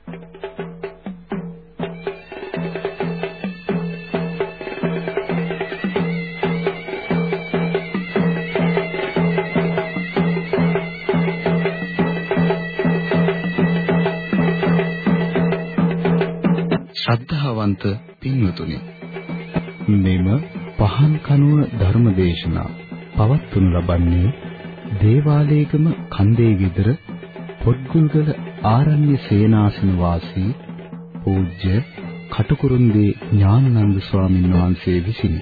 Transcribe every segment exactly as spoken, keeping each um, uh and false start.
ශ්‍රද්ධාවන්ත පින්වතුනි, මෙම පහන් කනුව ධර්මදේශනා පවත්වනු ලබන්නේ දේවාලේගම කන්දේ විදර පොත්ගුල්ගල ආරණ්‍ය සේනාසන වාසී පූජ්‍ය කටුකුරුන්දී ඥානানন্দ ස්වාමීන් වහන්සේ විසිනි.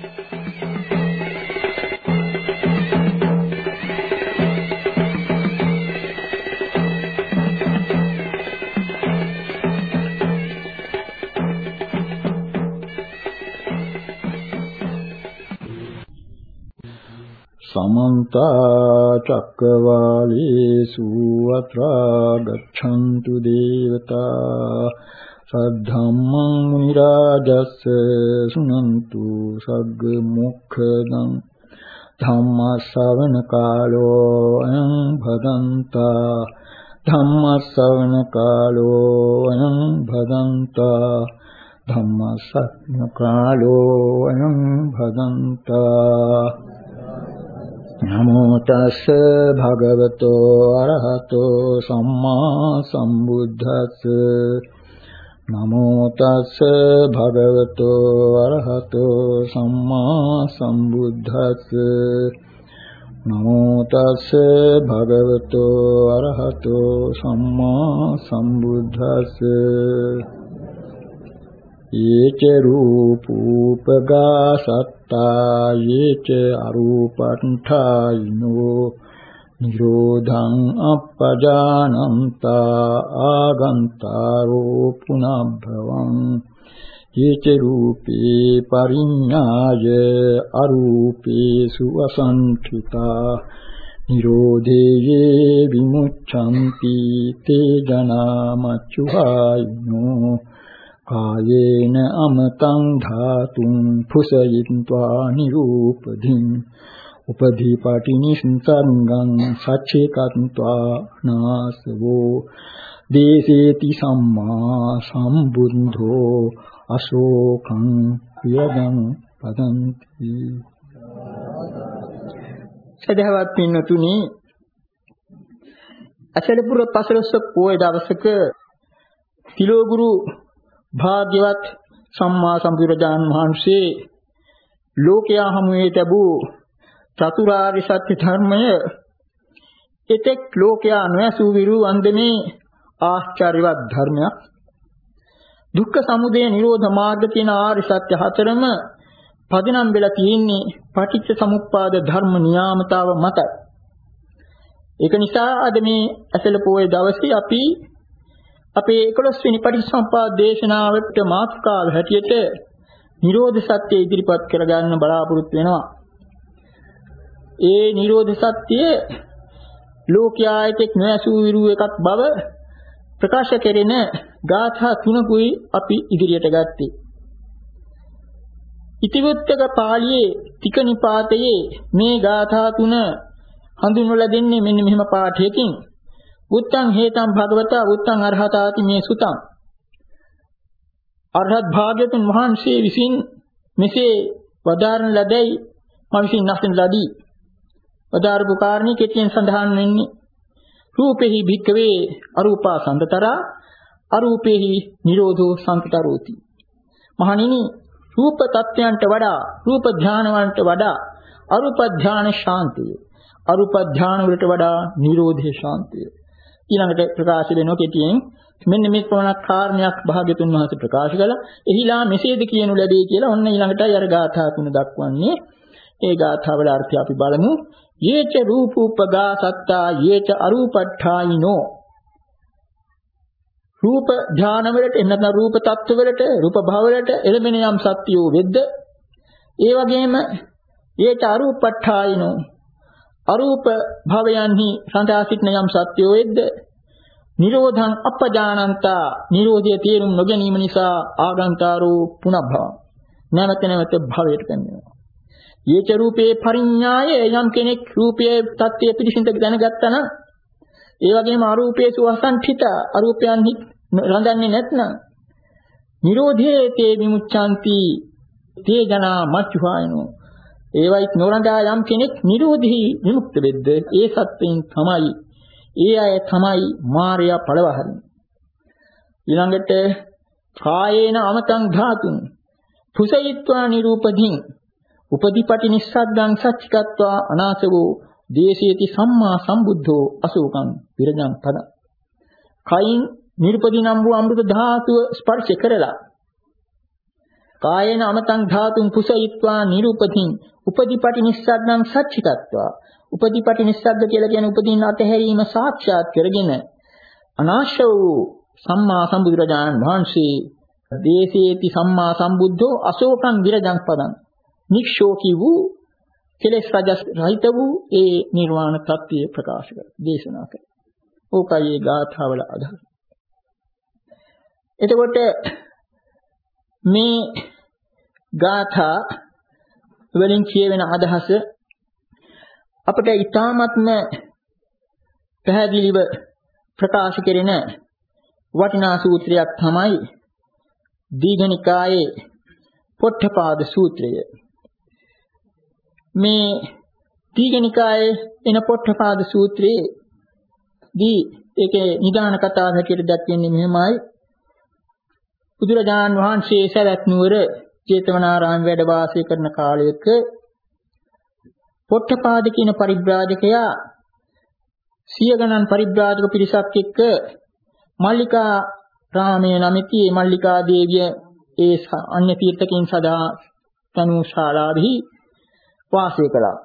समन्ता चक्रवालेषु अत्रा गच्छन्तु देवता सद्धम्मं मुनिराजस्य शृण्वन्तु सग्मुखदं धम्मश्रवणकालो अयं भदन्ता धम्मश्रवणकालो अयं भदन्ता धम्मश्रवणकालो अयं भदन्ता नमो तस् भगवतो अरहतो सम्मा सम्बुद्धस् नमो तस् भगवतो अरहतो सम्मा सम्बुद्धस् नमो तस् भगवतो अरहतो सम्मा सम्बुद्धस् ये च रूपोपगा सत्ता ये च अरूपण्ठायिनो निरोधं अपजानन्ता आगन्तारो पुनर्भवं ये च रूपे परिज्ञाय अरूपेषु असंठिता निरोधे ये विमुच्यन्ति ते जना मच्युहायिनो कायेन अमतं धातुं फुसयित्वा निरूपधिं उपधिपाटिनिसंसर्गं सच्चेकत्वा नासवो देशेति सम्मा सम्बुद्धो अशोकं विरगं पदन्ति. සදහවත් පින්නතුනි, අසලපුර පසළොස්වක පොය දවසක තිලෝගුරු භාග්‍යවත් සම්මා සම්බුදුරජාණන් වහන්සේ ලෝකයා හමුවේ ලැබූ චතුරාර්ය සත්‍ය ධර්මය එතෙක් ලෝකයා නොඇසූ විරු වන්දනේ ආශ්චර්යවත් ධර්මයක්. දුක්ඛ සමුදය නිරෝධ මාර්ග කියන ආර්ය සත්‍ය හතරම පදනම් වෙලා තියෙන්නේ පටිච්ච සමුප්පාද ධර්ම නියාමතාව මතයි. ඒක නිසා අද මේ ඇසළ පොයේ දවසේ අපි අපේ එකොළොස් වෙනි පටිච්චසමුප්පාද දේශනාවට මාතෘකාව හැටියට නිරෝධ සත්‍ය ඉදිරිපත් කරගන්න බලාපොරොත්තු වෙනවා. ඒ නිරෝධ සත්‍ය ලෝකයායතෙක් නොඇසූ විරු එකක් බව ප්‍රකාශ කෙරෙන ගාථා තුනකුයි අපි ඉදිරියට ගත්තේ. ඉතිවුත්තක පාළියේ තික නිපාතයේ මේ ගාථා තුන හඳුන්වලා දෙන්නේ මෙන්න මෙහෙම පාඨයකින්. උත්තං හේතං භගවතා උත්තං අරහතාති මේ සුතං. අරහත් භාග්‍යතුන් වහන්සේ විසින් මෙසේ වදාරන ලදයි මම විසින් නැසෙන ලදී. වදාරපු කාරණේ කෙටියෙන් සඳහන් වෙන්නේ රූපෙහි භික්කවේ අරූපා සම්දතරා අරූපෙහි නිරෝධෝ සංකතරෝති. මහණෙනි, රූප තත්ත්වයන්ට වඩා රූප ධානවන්ට වඩා අරූප ධාන ශාන්තිය, අරූප ධාන වලට වඩා නිරෝධේ ශාන්තිය. ඊළඟට ප්‍රකාශ වෙනවා කෙටියෙන් මෙන්න මේ ප්‍රමාණ කාරණයක් භාග්‍යතුන් වහන්සේ ප්‍රකාශ කළා. එහිලා මෙසේද කියනු ලැබේ කියලා ඔන්න ඊළඟටයි අර ගාථා තුන දක්වන්නේ. ඒ ගාථා වල අර්ථය අපි බලමු. යේච රූපෝපගා සත්තා යේච අරූපට්ඨායිනෝ. රූප ධාන වලට එන්නත රූප තත්ත්ව වලට රූප භව වලට එළඹෙන යම් සත්‍යෝ වෙද්ද, ඒ වගේම යේච අරූපට්ඨායිනෝ අරූප භවයන්හි සඳහා සිටින යම් සත්‍යෝ වෙද්ද, නිරෝධං අපජානන්තා නිරෝධයේ තේරුම් නොගැනීම නිසා ආගන්තාරෝ පුනබ්භව නැවත නැවත භවයට පැමිණෙනවා. යේච රූපේ පරිඥාය යම් කෙනෙක් රූපයේ තත්ත්වය පිළිසිඳ දැනගත්තා නම් ඒ වගේම අරූපේසු අසංඨිත අරූපයන් රඳන්නේ නැත්නම් නිරෝධේ තේ විමුච්ඡanti තේ ජනා මච්චුහායනෝ ඒවයි නොරඳා යම් කෙනෙක් නිරෝධී විමුක්ත වෙද්ද ඒ සත්‍යයෙන් තමයි ඒ අය තමයි මාර්යා පළවහන්නේ. ඊළඟට කායේන අමතං ධාතුන් පුසයිත්වා නිරූපදීන් උපදීපටි නිස්සද්දං සච්චිකත්වා අනාසවෝ දේශේති සම්මා සම්බුද්ධෝ අසෝකං විරජං පද. කයින් නිර්පදී නම් වූ අමෘත ධාතුව ස්පර්ශ කරලා කායේන අමතං ධාතුන් පුසයිත්වා නිරූපදීන් උපදීපටි නිස්සද්දං සච්චිකත්වා උපදීපටි නිස්සද්ද කියලා කියන උපදීන අතහැරීම සාක්ෂාත් කරගෙන අනාශ වූ සම්මා සම්බුදුරජාණන් වහන්සේ දේශේති සම්මා සම්බුද්ධෝ අශෝකං විරජං පදං නික්ෂෝකී වූ කෙලෙස් රජස් රහිත වූ ඒ නිර්වාණ තත්ත්වය ප්‍රකාශ කර දේශනා කර. ඕකයි ඒ ගාථාවල අදහස. එතකොට මේ ගාථා වලින් කියවෙන අදහස අපිට ඊ타ත්ම පැහැදිලිව ප්‍රකාශ කෙරෙන වටිනා සූත්‍රයක් තමයි දීඝනිකායේ පොට්ඨපාද සූත්‍රය. මේ දීඝනිකායේ එන පොට්ඨපාද සූත්‍රයේ දී ඒකේ නිදාන කතාව හැටියට දැක්වෙන්නේ මෙහෙමයි. බුදුරජාණන් වහන්සේ සවැත් නුවර ජේතවනාරාම වැඩ වාසය කරන කාලයක පොට්ඨපාද කියන පරිබ්‍රාජකයා සිය ගණන් පරිබ්‍රාජක පිරිසක් එක්ක මල්ලිකා රාමයේ නමිති මල්ලිකා දේවිය ඒ අන්‍ය තීර්ථකයන් සදා තනු ශාලාවෙහි වාසය කළා.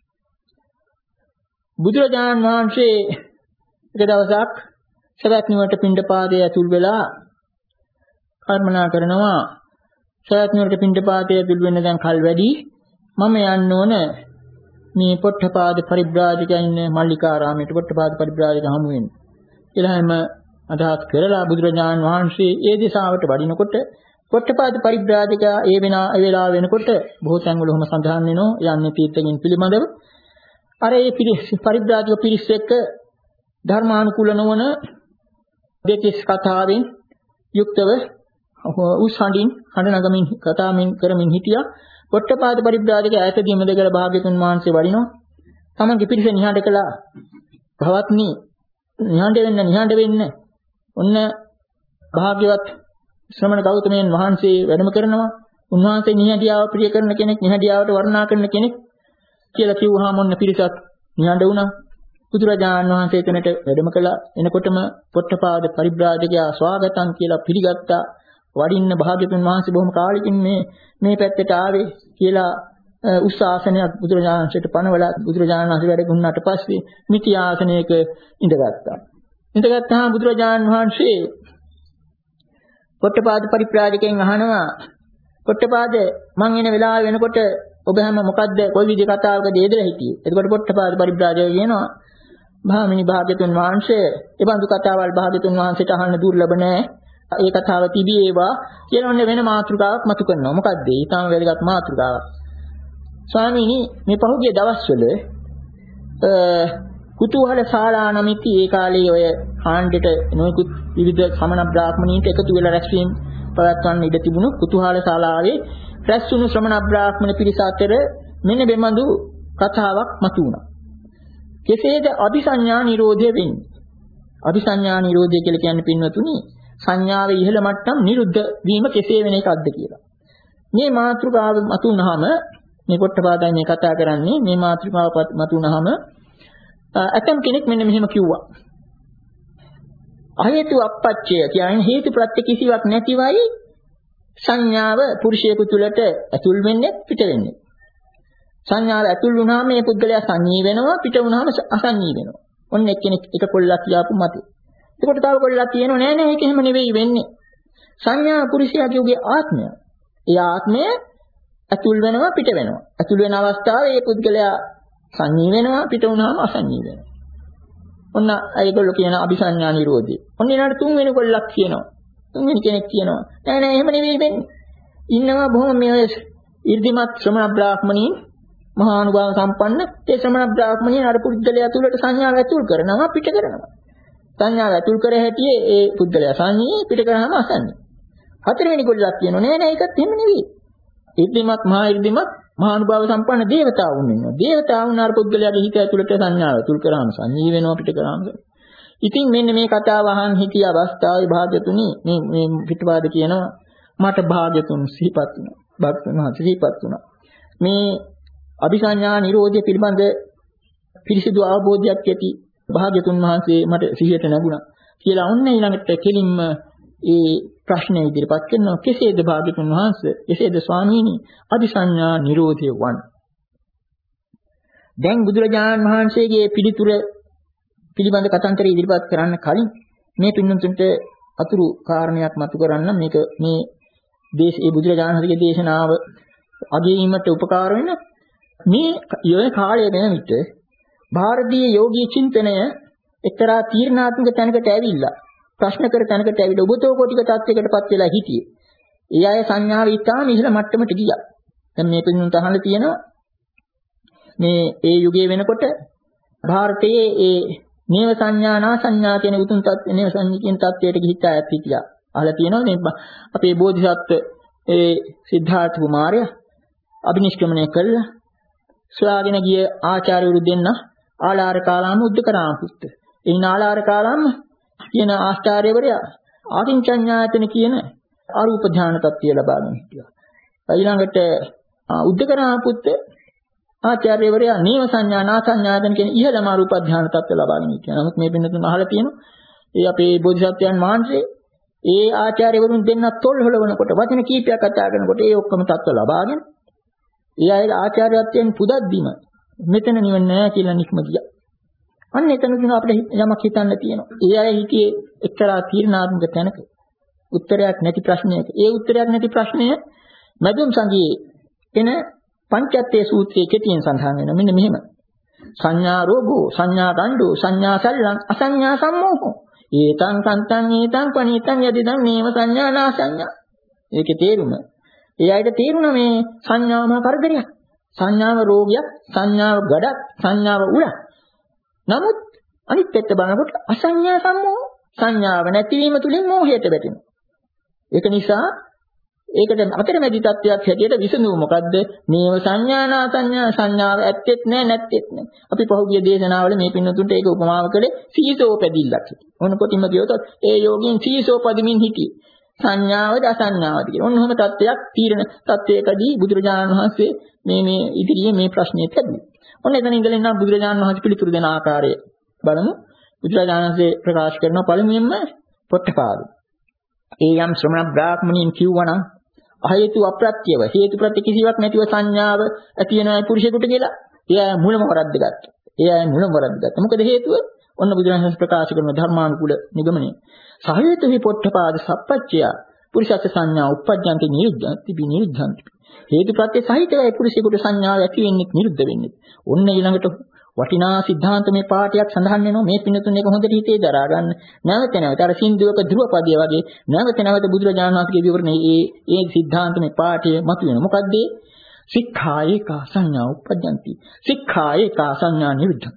බුදුරජාණන් වහන්සේ එක දවසක් සවැත් නුවරට පිණ්ඩපාතයේ ඇතුල් වෙලා කල්පනා කරනවා සවැත් නුවරට පිණ්ඩපාතයේ ඇතුල් වෙන්න දැන් කල් වැඩි මම යන්න ඕන මේ පොට්ඨපාද පරිබ්‍රාජකයන් මල්ලිකාරාමයට පොට්ඨපාද පරිබ්‍රාජක හමු වෙන්න කියලා හැම අදහස් කරලා බුදුරජාණන් වහන්සේ ඒ දිශාවට වඩිනකොට පොට්ඨපාද පරිබ්‍රාජකයා ඒ වෙනා ඒ වෙලාව වෙනකොට බොහෝ තැන්වල ඔහොම සඳහන් වෙනවා යන්නේ තීර්ථකින් පිළිබඳව අර ඒ පිරිස් පරිබ්‍රාජක පිරිස් එක්ක ධර්මානුකූල නොවන දෙතිස් කතාවෙන් යුක්තව උසහඬින් හඬ නගමින් කතාමින් කරමින් හිටියා. පොට්ඨපාද පරිබ්‍රාජක ඈතදීම දෙකල භාග්‍යතුන් වහන්සේ වඩිනවා. තමන්ගේ පිරිස නිහඬ කළා. භවත්නි නිහඬ වෙන්න නිහඬ වෙන්න. ඔන්න භාග්‍යවත් ශ්‍රමණ ගෞතමයන් වහන්සේ වැඩම කරනවා. උන්වහන්සේ නිහඬියාව ප්‍රිය කරන කෙනෙක්, නිහඬියාවට වර්ණනා කරන කෙනෙක් කියලා කිව්වහම ඔන්න පිරිසක් නිහඬ වුණා. බුදුරජාණන් වහන්සේ එතනට වැඩම කළා. එනකොටම පොට්ඨපාද පරිබ්‍රාජකයා ස්වාගතම් කියලා පිළිගත්තා. වඩින්න භාග්‍යතුන් වහන්සේ බොහොම කාලෙකින් මේ මේ පැත්තට ආවේ කියලා උස් ආසනයක් බුදුරජාණන්සේට පනවලා බුදුරජාණන් වහන්සේ වැඩ ගුණාට පස්සේ මිටි ආසනයක ඉඳගත්තා. ඉඳගත්තාම බුදුරජාණන් වහන්සේ පොට්ඨපාද පරිබ්‍රාජකයන් අහනවා පොට්ඨපාද මං එන වෙලාව වෙනකොට ඔබ හැම මොකද්ද කොයි විදිහ කතාවකද යෙදලා හිටියේ? එතකොට පොට්ඨපාද පරිබ්‍රාජකයා කියනවා භාමිනී භාග්‍යතුන් වහන්සේ ඒ බඳු කතාවල් භාග්‍යතුන් වහන්සේට අහන්න දුර්ලභ නෑ. ඒ කතාව තිබීවා කියලා ඔන්න වෙන මාතෘකාවක් මතු කරනවා. මොකද්ද? ඊටම වැදගත් මාතෘකාවක්. ස්වාමීනි මේ පහුගිය දවස්වල කුතුහල ශාලා නමිති ඒ කාලේ ඔය කාණ්ඩෙට නොයෙකුත් විවිධ සමන බ්‍රාහ්මණීන්ට එකතු වෙලා රැස්වීම පවත්වන්න ඉඩ තිබුණු කුතුහල ශාලාවේ රැස්වුණු ශ්‍රමණ බ්‍රාහ්මණ පිරිස අතර මෙන්න බෙමඳු කතාවක් මතු වුණා. කෙසේද අபிසඤ්ඤා නිරෝධය වෙන්නේ? අபிසඤ්ඤා නිරෝධය කියලා කියන්නේ පින්වතුනි සංඥාවේ ඉහළ මට්ටම් නිරුද්ධ වීම කෙසේ වෙන එකක්ද කියලා. මේ මාතෘකාව මතු වුණාම මේ පොට්ටපාදයි මේ කතා කරන්නේ මේ මාතෘකාව මතු වුණාම අතම් කෙනෙක් මෙන්න මෙහෙම කිව්වා. අහේතු අපච්චය කියන්නේ හේතු ප්‍රත්‍ය කිසිවක් නැතිවයි සංඥාව පුරුෂයෙකු තුළට ඇතුල් වෙන්නේ පිට වෙන්නේ. සංඥාව ඇතුල් වුණාම මේ පුද්ගලයා සංඤී වෙනවා පිට වුණාම අසංඤී වෙනවා. ඔන්න එක්කෙනෙක් එක කොල්ලක් කියාපු මතේ. ඒකට තව කොල්ලක් කියනවා නෑ නෑ ඒක එහෙම නෙවෙයි වෙන්නේ. සංඥා පුරුෂයාගේ ආත්මය. ඒ ආත්මය ඇතුල් වෙනවා පිට වෙනවා. ඇතුල් වෙන අවස්ථාවේ මේ පුද්ගලයා සංඤී වෙනවා පිට වුණාම අසංඤී වෙනවා. ඔන්න ඒගොල්ලෝ කියන අபிසඤ්ඤා නිරෝධය. ඔන්න ඊළඟට තුන්වෙනි කොල්ලක් කියනවා. තුන්වෙනි කෙනෙක් කියනවා නෑ නෑ එහෙම නෙවෙයි වෙන්නේ. ඉන්නවා බොහොම මේ 이르දිමත් ශ්‍රමණ බ්‍රාහ්මණීන් මහා අනුභව සම්පන්න ඒ ශ්‍රමණ බ්‍රාහ්මණීන් අර පුද්ගලයා තුළට සංඥාව ඇතුල් කරනවා පිට කරනවා. සංඥාව ඇතුල් කර හැටියේ ඒ පුද්ගලයා සංඤී පිට කරාම අසන්නේ. හතරවෙනි කොටසක් කියනවා නෑ නෑ ඒකත් එහෙම නෙවෙයි. ඉර්ධිමත් මහා ඉර්ධිමත් මහානුභාව සම්පන්න දේවතාවුන් ඉන්නවා. දේවතාවුන් අර පුද්ගලයාගේ හිත ඇතුළට සංඥාව ඇතුල් කරාම සංඤී වෙනවා පිට කරාම. ඉතින් මෙන්න මේ කතාව අහන් හිටිය අවස්ථාවේ භාග්‍යතුනි මේ මේ පිටවාද කියනවා මට භාග්‍යතුන් සිහිපත් වුණා. භාග්‍යතුන් වහන්සේ සිහිපත් වුණා. මේ අபிසඤ්ඤා නිරෝධය පිළිබඳ පිරිසිදු අවබෝධයක් ඇති භාග්‍යතුන් වහන්සේ මට සිහියට නැගුණා කියලා ඔන්න ඊළඟට කෙලින්ම ඒ ප්‍රශ්නය ඉදිරිපත් කරනවා කෙසේද භාග්‍යතුන් වහන්සේ කෙසේද ස්වාමීනි අபிසඤ්ඤා නිරෝධය වන්නේ. දැන් බුදුරජාණන් වහන්සේගේ පිළිතුර පිළිබඳ කතන්දර ඉදිරිපත් කරන්න කලින් මේ පින්නතුන්ට අතුරු කාරණයක් මතු කරන්න මේක මේ දේශ ඒ බුදුරජාණන් වහන්සේගේ දේශනාව අගීමට උපකාර වෙන මේ යෝය කාලය වෙන විට ಭಾರತೀಯ යෝගී චින්තනය එක්තරා තීර්ණාත්මක තැනකට ඇවිල්ලා ප්‍රශ්න කර තැනකට ඇවිල්ලා ඔබතෝ කොටික තත්යකටපත් වෙලා හිටියේ. ඒ අය සංඥාව ඉතාම ඉහළ මට්ටමට ගියා. දැන් මේ පින්නතුන්ට අහන්න තියෙනවා මේ ඒ යුගයේ වෙනකොට ಭಾರತයේ ඒ නේව සංඥා නා සංඥා කියන උතුම් තත්ත්ව නේව සංඥා කියන තත්ත්වයට ගිහිච්ච අයත් හිටියා. අහලා තියෙනවා මේ අපේ බෝධිසත්ව ඒ සිද්ධාර්ථ කුමාරයා අභිනිෂ්ක්‍මණය කළා. සොයාගෙන ගිය ආචාර්යවරු දෙන්න ආලාර කාලාම උද්දකරාම පුත්ත. එයින් ආලාර කාලාම කියන ආචාර්යවරයා ආකින්චඤ්ඤායතන කියන අරූප ධානය තත්ත්වය ලබාගෙන හිටියා. ඊළඟට උද්දකරාම පුත්ත ආචාර්යවරයා නේව සංඥා නා සංඥායතන කියන ඉහළම අරූප ධානය තත්ත්වය ලබාගෙන හිටියා. නමුත් මේ පින්නතුන් අහලා තියෙනවා ඒ අපේ බෝධිසත්වයන් වහන්සේ ඒ ආචාර්යවරුන් දෙන්න තොල් හොලවනකොට වචන කීපයක් කතා කරනකොට ඒ ඔක්කොම තත්ත්ව ලබාගෙන ඒ අයගේ ආචාර්යත්වයෙන් පුදද්දිම මෙතන නිවන නැහැ කියලා නික්ම ගියා. අන්න එතනදී අපිට යමක් හිතන්න තියෙනවා. ඒ අය හිතියේ එක්තරා තීර්ණාත්මක තැනක උත්තරයක් නැති ප්‍රශ්නයක. ඒ උත්තරයක් නැති ප්‍රශ්නය මදුම් සංගයේ එන පංචත්තේ සූත්‍රයේ කෙටියෙන් සඳහන් වෙනවා. මෙන්න මෙහෙම. සංඥා රෝගෝ සංඥා දණ්ඩෝ සංඥා සල්ලං අසංඥා සම්මෝහෝ ඒතං කන්තං ඒතං පණීතං යදිදං නේව සංඥා නා සංඥා. ඒකේ තේරුම ඒ අයට තේරුණා මේ සංඥාවම කරදරයක්. සංඥාව රෝගයක්, සංඥාව ගඩක්, සංඥාව උලක්. නමුත් අනිත් පැත්ත බලනකොට අසංඥා සම්මෝහ සංඥාව නැතිවීම තුලින් මෝහයට වැටෙනවා. ඒක නිසා ඒකට අතරමැදි තත්ත්වයක් හැටියට විසඳුව මොකද්ද? මේව සංඥානා සංඥා සංඥාව ඇත්තෙත් නෑ නැත්තෙත් නෑ. අපි පහුගිය දේශනාවල මේ පින්නතුන්ට ඒක උපමාව කළේ සීසෝ පැදිල්ලක්. ඕනකොටින්ම කියවතොත් ඒ යෝගීන් සීසෝ පදමින් හිටියේ. සංඥාවද අසංඥාවද කියලා. ඔන්න ඔහොම තත්ත්වයක් තීරණ තත්ත්වයකදී බුදුරජාණන් වහන්සේ මේ මේ ඉදිරියේ මේ ප්‍රශ්නේ තැබුවා. ඔන්න එතන ඉඳලා ඉන්න බුදුරජාණන් වහන්සේ පිළිතුරු දෙන ආකාරය බලමු. බුදුරජාණන් වහන්සේ ප්‍රකාශ කරන පළමුවෙන්ම පොට්ටපාද. ඒ යම් ශ්‍රමණ බ්‍රාහ්මණයින් කිව්වනම් අහේතු අප්‍රත්‍යව හේතු ප්‍රත්‍ය කිසිවක් නැතිව සංඥාව ඇති වෙනයි පුරුෂයෙකුට කියලා. එයා මුලම වරද්දගත්තා. එයා මුලම වරද්දගත්තා. මොකද හේතුව? ඔන්න බුදුරජාණන් වහන්සේ ප්‍රකාශ කරන ධර්මානුකූල නිගමනය. සහේතු හි පොට්ටපාද සප්පච්චය පුරුෂස්ස සංඥා උප්පජ්ජන්ති නිරුද්ධಂತಿ නිරුද්ධಂತಿ. හේතු ප්‍රත්‍ය සහිතවයි පුරුෂයෙකුට සංඥාව ඇති වෙන්නේ නිරුද්ධ වෙන්නේ. ඔන්න ඊළඟට වටිනා સિદ્ધාන්ත මේ පාඩයක් සඳහන් වෙනවා. මේ පින්නතුන් එක හොඳට හිතේ දරා ගන්න. නැවත නැවත අර සින්දුවක ධ්‍රුවපදයේ වගේ නැවත නැවත බුදුරජාණන් වහන්සේගේ විවරණේ ඒ ඒ સિદ્ધාන්ත මේ පාඩය මතුවෙනවා. මොකද්ද? සික්ඛායේකා සංඥා උප්පජ්ජಂತಿ. සික්ඛායේකා සංඥා නිරුද්ධಂತಿ.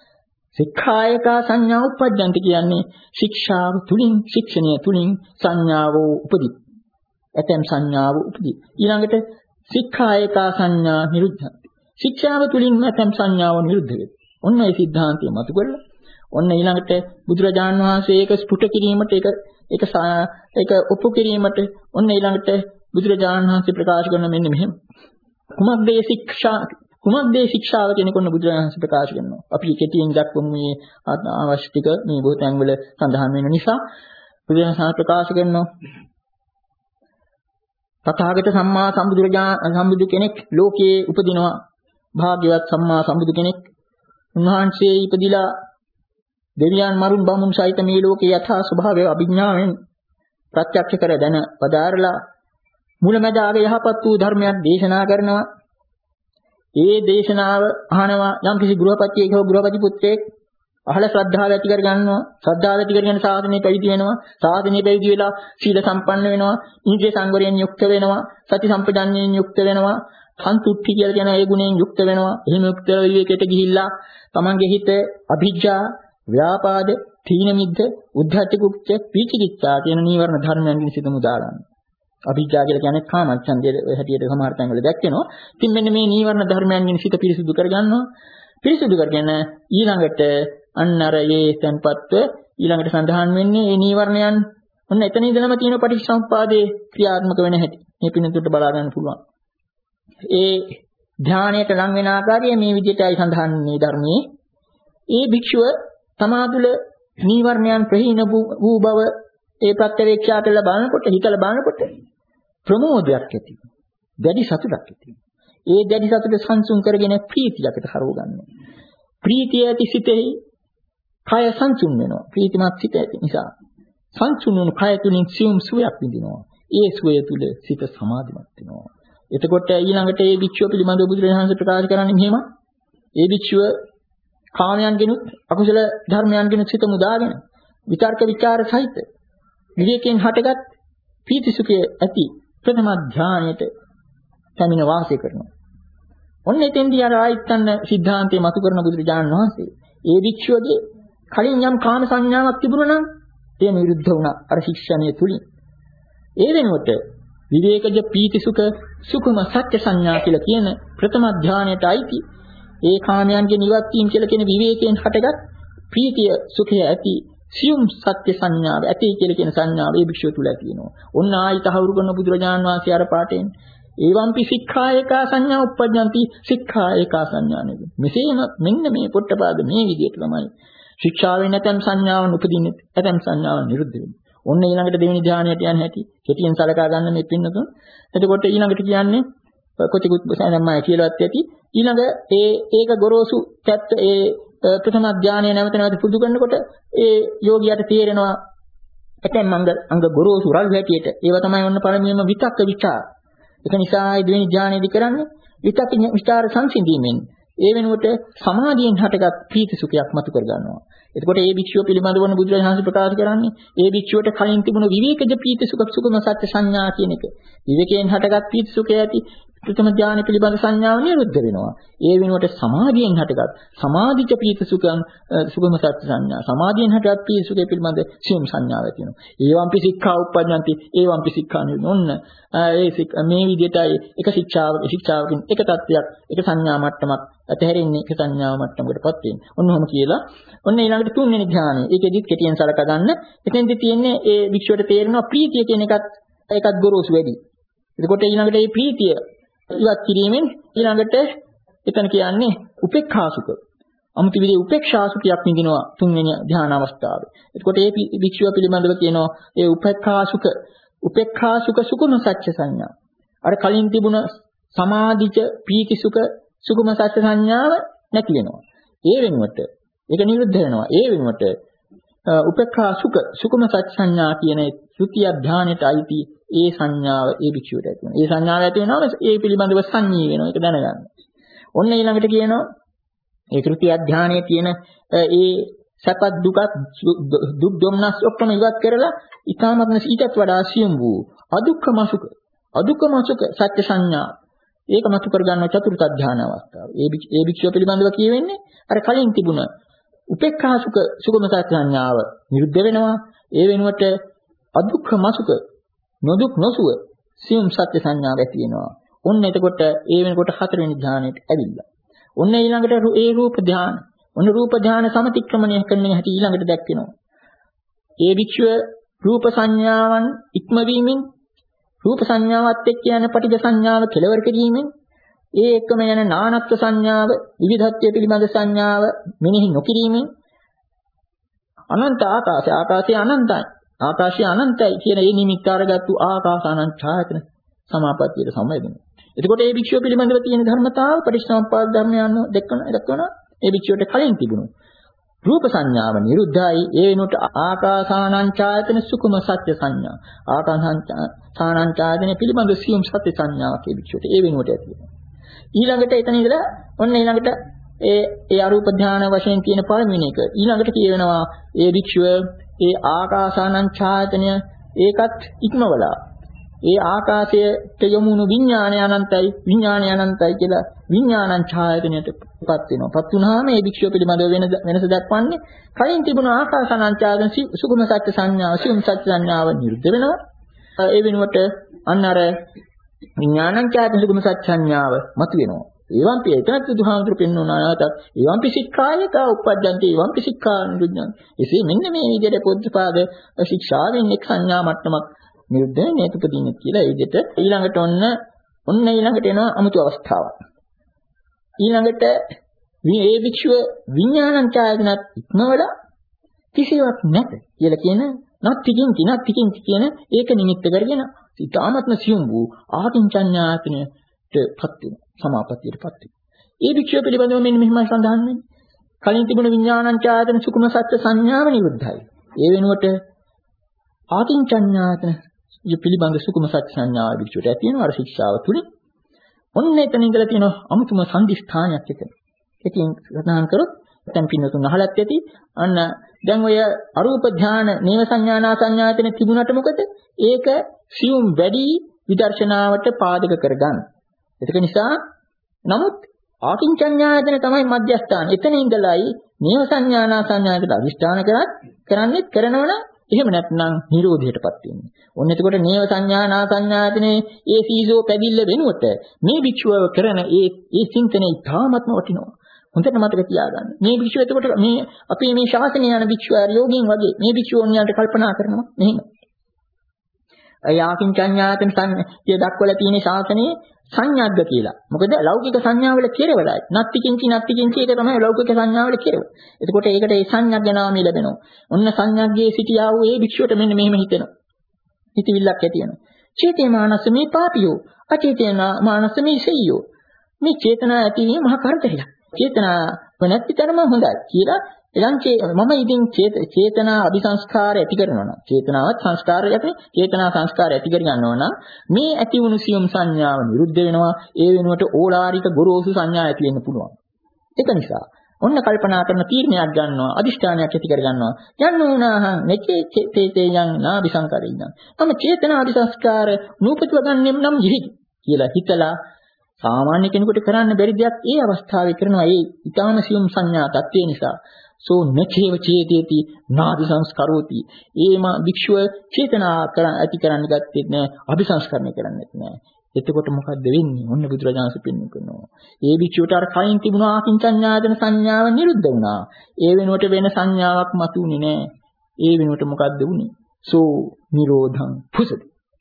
සික්ඛායේකා සංඥා උප්පජ්ජಂತಿ කියන්නේ ශික්ෂාව තුලින් ශික්ෂණය තුලින් සංඥාව උපදී. ඇතැම් සංඥාව උපදී. ඊළඟට සික්ඛායේකා සංඥා නිරුද්ධಂತಿ. ශික්ෂාව තුලින් ඇතැම් සංඥාව නිරුද්ධ වෙනවා. ඔන්න ඒ સિદ્ધාන්තය මතු කරලා ඔන්න ඊළඟට බුදුරජාණන් වහන්සේ ඒක ස්පුට කිරීමට ඒක ඒක ඒක ඔප්පු කිරීමට ඔන්න ඊළඟට බුදුරජාණන් වහන්සේ ප්‍රකාශ කරන මෙන්න මෙහෙම. කුමක්ද මේ ශික්ෂා කුමක්ද මේ ශික්ෂාව කියන කොන්න බුදුරජාණන් වහන්සේ ප්‍රකාශ කරනවා. අපි කෙටියෙන් දක්වමු මේ අවශ්‍ය ටික මේ බොහෝ වල සඳහන් වෙන නිසා බුදුරජාණන් වහන්සේ ප්‍රකාශ කරනවා. තථාගත සම්මා සම්බුදුරජාණන් සම්බුදු කෙනෙක් ලෝකයේ උපදිනවා. භාග්‍යවත් සම්මා සම්බුදු කෙනෙක් උන්වහන්සේ ඉපදිලා දෙවියන් මරුන් බමුණු සහිත මේ ලෝකේ යථා ස්වභාවය අභිඥාවෙන් ප්‍රත්‍යක්ෂ කර දැන පදාරලා මුලමදාග යහපත් වූ ධර්මයක් දේශනා කරනවා. ඒ දේශනාව අහනවා යම් කිසි ගෘහපතියෙක් හෝ ගෘහපති පුත්‍රයෙක් අහලා ශ්‍රද්ධාව ඇති කර ගන්නවා. ශ්‍රද්ධාව ඇති කරගෙන සාධනෙ පැවිදි වෙනවා. සාධනෙ පැවිදි වෙලා සීල සම්පන්න වෙනවා. ඉන්ද්‍රිය සංවරයෙන් යුක්ත වෙනවා. සති සම්පජාඤ්ඤයෙන් යුක්ත වෙනවා. සන්තුට්ඨි කියලා කියන ඒ ගුණයෙන් යුක්ත වෙනවා. එහෙම යුක්ත විවේකයට ගිහිල්ලා තමන්ගේ හිත අභිජ්ජා, ව්‍යාපාද, තීන මිද්ද, උද්ධච්ච කුච්ච, පීචිකිච්ඡා කියන නීවරණ ධර්මයන්ගෙන් සිත මුදා ගන්න. අභිජ්ජා කියලා කියන්නේ කාමච්ඡන්දයේ හැටියට සමහර තැන්වල දැක්වෙනවා. ඉතින් මෙන්න මේ නීවරණ ධර්මයන්ගෙන් සිත පිරිසුදු කරගන්නවා. පිරිසුදු කරගෙන ඊළඟට අන්න අර ඒ තැන්පත්ව ඊළඟට සඳහන් වෙන්නේ මේ නීවරණයන් ඔන්න එතන ඉඳලම තියෙන පටිච්චසමුප්පාදයේ ක්‍රියාත්මක වෙන හැටි. මේ පින්නතුන්ට බලා ගන්න පුළුවන්. ඒ ධානයට ලං වෙන ආකාරය මේ විදිහටයි සඳහන් මේ ධර්මයේ. ඒ භික්ෂුව තමාතුල නීවරණයන් ප්‍රහීන වූ බව ඒ ප්‍රත්‍යවේක්ෂා කළ බලනකොට හිතලා බලනකොට ප්‍රමෝදයක් ඇති. දැඩි සතුටක් ඇති. ඒ දැඩි සතුට සංසුන් කරගෙන ප්‍රීතියකට හරව ගන්නවා. ප්‍රීතිය ඇති සිතෙහි කය සංසුන් වෙනවා. ප්‍රීතිමත් සිත ඇති නිසා සංසුන් වුණු කය තුලින් සියුම් සුවයක් විඳිනවා. ඒ සුවය තුල සිත සමාධිමත් වෙනවා. එතකොට ඊළඟට ඒ භික්ෂුව පිළිබඳව බුදුරජාණන් ප්‍රකාශ කරන්නේ මෙහෙම. ඒ භික්ෂුව කාමයන්ගෙනුත් අකුසල ධර්මයන්ගෙනුත් සිත මුදාගෙන විතර්ක ਵਿਚාර සහිත විවේකයෙන් හටගත් පීති සුඛය ඇති ප්‍රථම ධානයට පැමිණ වාසය කරනවා. ඔන්න එතෙන්දී අර ආයත්තන සිද්ධාන්තයේ මතු කරන බුදුරජාණන් වහන්සේ ඒ භික්ෂුවගේ කලින් යම් කාම සංඥාවක් තිබුණා නම් ඒ නිරුද්ධ වුණා අර ශික්ෂණය තුලින්. ඒ වෙනුවට විවේකජ පීති සුඛ සුඛම සත්‍ය සංඥා කියලා කියන ප්‍රථම ධානයට අයිති ඒ කාමයන්ගේ නිවත් වීම කියලා කියන විවේකයෙන් හටගත් ප්‍රීතිය සුඛය ඇති සියුම් සත්‍ය සංඥාව ඇති කියලා කියන සංඥාව ඒ භික්ෂුව තුල ඇති වෙනවා. ඔන්න ආයි තහවුරු කරන බුදුරජාණන් වහන්සේ අර පාඩයෙන් ඒවම්පි සික්ඛා ඒකා සංඥා උප්පජ්ජಂತಿ සික්ඛා ඒකා සංඥා නෙවෙයි. මෙසේම මෙන්න මේ පොට්ටපාද මේ විදිහට තමයි ශික්ෂාවෙන් නැතම් සංඥාවන් උපදින්නේ නැතම් සංඥාවන් නිරුද්ධ වෙන්නේ. ඔන්න ඊළඟට දෙවෙනි ධානයට යන හැටි කෙටියෙන් සලකා ගන්න මේ පින්නතුන්. එතකොට ඊළඟට කියන්නේ කොටිකුත් සෑනම්මයි කියලාත් ඇති. ඊළඟ ඒ ඒක ගොරෝසු පැත්ත ඒ ප්‍රථම ධානය නැවත නැවත පුරුදු කරනකොට ඒ යෝගියාට තේරෙනවා ඇතැම් අංග අංග ගොරෝසු රල් හැටියට. ඒවා තමයි ඔන්න පළමුවෙන්ම විතක්ක විචාර. ඒක නිසා ඒ දෙවෙනි ධානයේදී කරන්නේ විතක්ක විචාර සංසිඳීමෙන් ඒ වෙනුවට සමාධියෙන් හටගත් ප්‍රීති සුඛයක් මතු කර ගන්නවා. එතකොට මේ භික්ෂුව පිළිබඳව වන බුදුරජාණන් ප්‍රකාශ කරන්නේ ඒ භික්ෂුවට කලින් තිබුණු විවේකජ ප්‍රීති සුඛ සුඛම සත්‍ය සංඥා කියන එක. විවේකයෙන් හටගත් ප්‍රීති සුඛය ඇති ප්‍රථම ධානය පිළිබඳ සංඥාව නිරුද්ධ වෙනවා. ඒ වෙනුවට සමාධියෙන් හටගත් සමාධිච ප්‍රීති සුඛං සුඛම සත්‍ය සංඥා. සමාධියෙන් හටගත් ප්‍රීති සුඛය පිළිබඳ සියුම් සංඥාවක් ඇති වෙනවා. ඒවම්පි සික්ඛා උප්පජ්ජಂತಿ ඒවම්පි සික්ඛා නිරෝධ. ඒ මේ විදිහටයි එක ශික්ෂාවක ශික්ෂාවකින් එක තත්වයක් එක සංඥා මට්ටමක් අතහැරෙන්නේ එක සංඥාව මට්ටමකටපත් වෙන්නේ. ඔන්නෝම කියලා. ඔන්න ඊළඟට තුන්වෙනි ධානය. ඒකෙදිත් කෙටියෙන් සලකා ගන්න. එතෙන්දී තියෙන්නේ ඒ වික්ෂුවට තේරෙනවා ප්‍රීතිය කියන එකත් ඒකත් ගොරෝසු වැඩි. එතකොට ඊළඟට මේ ප්‍රීතිය ඉවත් කිරීමෙන් ඊළඟට එතන කියන්නේ උපේක්ඛා සුඛ. අමුතු විදිහේ උපේක්ෂා සුඛයක් විඳිනවා තුන්වෙනි ධාන අවස්ථාවේ. එතකොට මේ වික්ෂුව පිළිබඳව කියනවා ඒ උපේක්ඛා සුඛ උපේක්ඛා සුඛ සුඛම සත්‍ය සංඥා. අර කලින් තිබුණ සමාධිච පීති සුඛ සුඛම සත්‍ය සංඥාව නැති වෙනවා. ඒ වෙනුවට ඒක නිරුද්ධ වෙනවා. ඒ වෙනුවට උපේක්ඛා සුඛ සුඛම සත්‍ය සංඥා කියන ත්‍ෘතිය ධානයට අයිති ඒ සංඥාව ඒ භික්ෂුවට ඇති වෙනවා. ඒ සංඥාව ඇති වෙනවම ඒ පිළිබඳව සංඤී වෙනවා. ඒක දැනගන්න. ඔන්න ඊළඟට කියනවා ඒ ත්‍ෘතිය ධානයේ තියෙන ඒ සැප දුක දුක් දුම්නස් ඔක්කොම ඉවත් කරලා ඊටාත්ම ඊටත් වඩා සියුම් වූ අදුක්ඛම සුඛ අදුක්ඛම සුඛ සත්‍ය සංඥා ඒක මතු කර ගන්න චතුර්ථ ධාන අවස්ථාව. ඒ ඒ භික්ෂුව පිළිබඳව කියවෙන්නේ අර කලින් තිබුණ උපේක්ඛා සුඛ සුඛම සත්‍ය සංඥාව නිරුද්ධ වෙනවා. ඒ වෙනුවට අදුක්ඛම සුඛ නොදුක් නොසුව සියුම් සත්‍ය සංඥාව ඇති වෙනවා. ඔන්න එතකොට ඒ වෙනකොට හතරවෙනි ධානයට ඇවිල්ලා. ඔන්න ඊළඟට ඒ රූප ධාන. ඔන්න රූප ධාන සමතික්‍රමණය කරන හැටි ඊළඟට දැක්වෙනවා. ඒ වික්ෂුව රූප සංඥාවන් ඉක්මවීමෙන් රූප සංඥාවත් එක්ක යන පටිඝ සංඥාව කෙලවර කිරීමෙන් ඒ එක්කම යන නානත්ව සංඥාව විවිධත්වය පිළිබඳ සංඥාව මෙනෙහි නොකිරීමෙන් අනන්ත ආකාශය ආකාශය අනන්තයි ආකාශය අනන්තයි කියන මේ නිමිත්ත අරගත්තු ආකාසානං ඡායතන සමාපත්තියට සමවැදෙනවා. එතකොට මේ භික්ෂුව පිළිබඳව තියෙන ධර්මතාව පරිශ්‍රාම්පාද ධර්මයන් දෙකන දක්වන ඒ භික්ෂුවට කලින් තිබුණු රූප සංඥාව නිරුද්ධයි. ඒ වෙනුවට ආකාසානං ඡායතන සුකුම සත්‍ය සංඥා ආකාසානං ඡායතන පිළිබඳ සියුම් සත්‍ය සංඥාවක් ඒ භික්ෂුවට ඒ වෙනුවට ඇති වෙනවා. ඊළඟට එතන ඉඳලා ඔන්න ඊළඟට ඒ ඒ අරූප ධාන වශයෙන් තියෙන පළවෙනි එක ඊළඟට කියවෙනවා ඒ භික්ෂුව ඒ ආකාසානං ඡායතනය ඒකත් ඉක්මවලා ඒ ආකාශයට යොමුණු විඥානය අනන්තයි විඥානය අනන්තයි කියලා විඥානං ඡායතනයටපත් වෙනවා. පත් වුණාම මේ භික්ෂුව පිළිබඳව වෙන වෙනස දක්වන්නේ කලින් තිබුණු ආකාසානං සුකුම සත්‍ය සංඥාව සියුම් සත්‍ය සංඥාව නිරුද්ධ වෙනවා. ඒ වෙනුවට අන්න අර විඥානං ඡායතන සුකුම සත්‍ය සංඥාව මතුවෙනවා. ඒවම් පිටත් දුහාමුදුරු පෙන්වනවා ආතත් ඒවම් පිසිකායක උපජ්ජන්ති ඒවම් පිසිකා නිරුද්ධං. එසේ මෙන්න මේ විදිහට පොද්දපාද ශික්ෂාවෙන් එක් සංඥා මට්ටමක් නිරුද්ධ නේතුපදීන කියලා ඒ විදිහට ඊළඟට ඔන්න ඔන්න ඊළඟට එනවා අමුතු අවස්ථාවක්. ඊළඟට මේ භික්ෂුව විඥානං ඡායතනත් ඉක්මවලා කිසිවක් නැත කියලා කියන නත්තිකින් කිනත්තිකින් කියන ඒක නිමිත්ත කරගෙන ඊටාත්ම සියුම් වූ ආකින්චඤ්ඤායතනයටපත් වෙන සමාපත්තියටපත් වෙන. ඒ භික්ෂුව පිළිබඳව මෙන්න මෙහිමයි සඳහන් වෙන්නේ. කලින් තිබුණ විඥානං ඡායතන සුකුම සත්‍ය සංඥාව නිරුද්ධයි. ඒ වෙනුවට ආකින්චඤ්ඤායතන පිළිබඳ සුකුම සත්‍ය සංඥාව භික්ෂුවට ඇති වෙනවා අර ශික්ෂාව තුලින්. ඔන්න එතන ඉඳලා තියෙන අමුතුම සංදිස්ථානයක් එතන. ඒකෙන් සඳහන් කරොත් දැන් පින්නතුන් අහලත් ඇති අන්න දැන් ඔය අරූප ධාන නේව සංඥානා සංඥායතන තිබුණාට මොකද? ඒක සියුම් වැඩි විදර්ශනාවට පාදක කරගන්න. ඒක නිසා නමුත් ආකින්චඤ්ඤායතන තමයි මධ්‍යස්ථාන. එතන ඉඳලායි නේව සංඥානා සංඥායතන අදිෂ්ඨාන කරත් කරන්නේ කරනවනම් එහෙම නැත්නම් නිරෝධයටපත් වෙන්නේ. ඔන්න එතකොට නේව සංඥානා සංඥායතනේ ඒ සීසෝ පැදිල්ල වෙනුවට මේ භික්ෂුව කරන ඒ ඒ චින්තනයේ තාමත්ම වටිනවා. හොඳට මතක තියාගන්න. මේ භික්ෂුව එතකොට මේ අපේ මේ ශාසනය යන භික්ෂුව යෝගීන් වගේ මේ භික්ෂුව ඕන්‍යන්ට කල්පනා කරනවා මෙහෙම. අයාකින්චඤ්ඤායතන සංඥා දක්වලා තියෙන ශාසනයේ සංඥාග්ග කියලා. මොකද ලෞකික සංඥාවල කෙරවලයි. නත්ති කිංචි නත්ති කිංචි ඒක තමයි ලෞකික සංඥාවල කෙරව. එතකොට ඒකට ඒ සංඥාග්ග නාමය ලැබෙනවා. ඔන්න සංඥාග්ගේ සිටියා වූ ඒ භික්ෂුවට මෙන්න මෙහෙම හිතෙනවා. හිතවිල්ලක් ඇති වෙනවා. චේතේ මානස මේ පාපියෝ අචේතේ මානස මේ සෙයියෝ. මේ චේතනා ඇතිවීම මහා කරදරයක්. චේතනා නැති තරම හොඳයි කියලා එලංචේ මම ඉතින් චේතනා අபிසංස්කාර ඇති කරනවා නම් චේතනාවත් සංස්කාරයක් නේ චේතනා සංස්කාර ඇති කර ගන්නවා නම් මේ ඇති වුණු සියුම් සංඥාව නිරුද්ධ වෙනවා ඒ වෙනුවට ඕලාරික ගොරෝසු සංඥා ඇති වෙන්න පුළුවන් ඒක නිසා ඔන්න කල්පනා කරන තීරණයක් ගන්නවා අදිෂ්ඨානයක් ඇති කර ගන්නවා යන්නෝනාහං නෙචේ චේතේ යං නාபிසංකාරින් මම චේතනා අபிසංස්කාර නූපතිව ගන්නෙම් නම් ජීවිත කියලා හිතලා සාමාන්‍ය කෙනෙකුට කරන්න බැරි දෙයක් ඒ අවස්ථාවේ කරනවා ඒ ඊටාම සියුම් සංඥා තත්ත්වය නිසා සෝ නචේව චේතේති නාදි සංස්කරෝති ඒම භික්ෂුව චේතනා ඇති කරන්න ගත්තේ නැහැ අபிසංස්කරණය කරන්නේත් නැහැ එතකොට මොකද්ද වෙන්නේ ඔන්න බුදුරජාණන් වහන්සේ පෙන්වන්න කරනවා ඒ භික්ෂුවට අර කයින් තිබුණ ආකින්චඤ්ඤායතන සංඥාව නිරුද්ධ වුණා ඒ වෙනුවට වෙන සංඥාවක් මතුුනේ නැහැ ඒ වෙනුවට මොකද්ද වුනේ සෝ නිරෝධං පුසති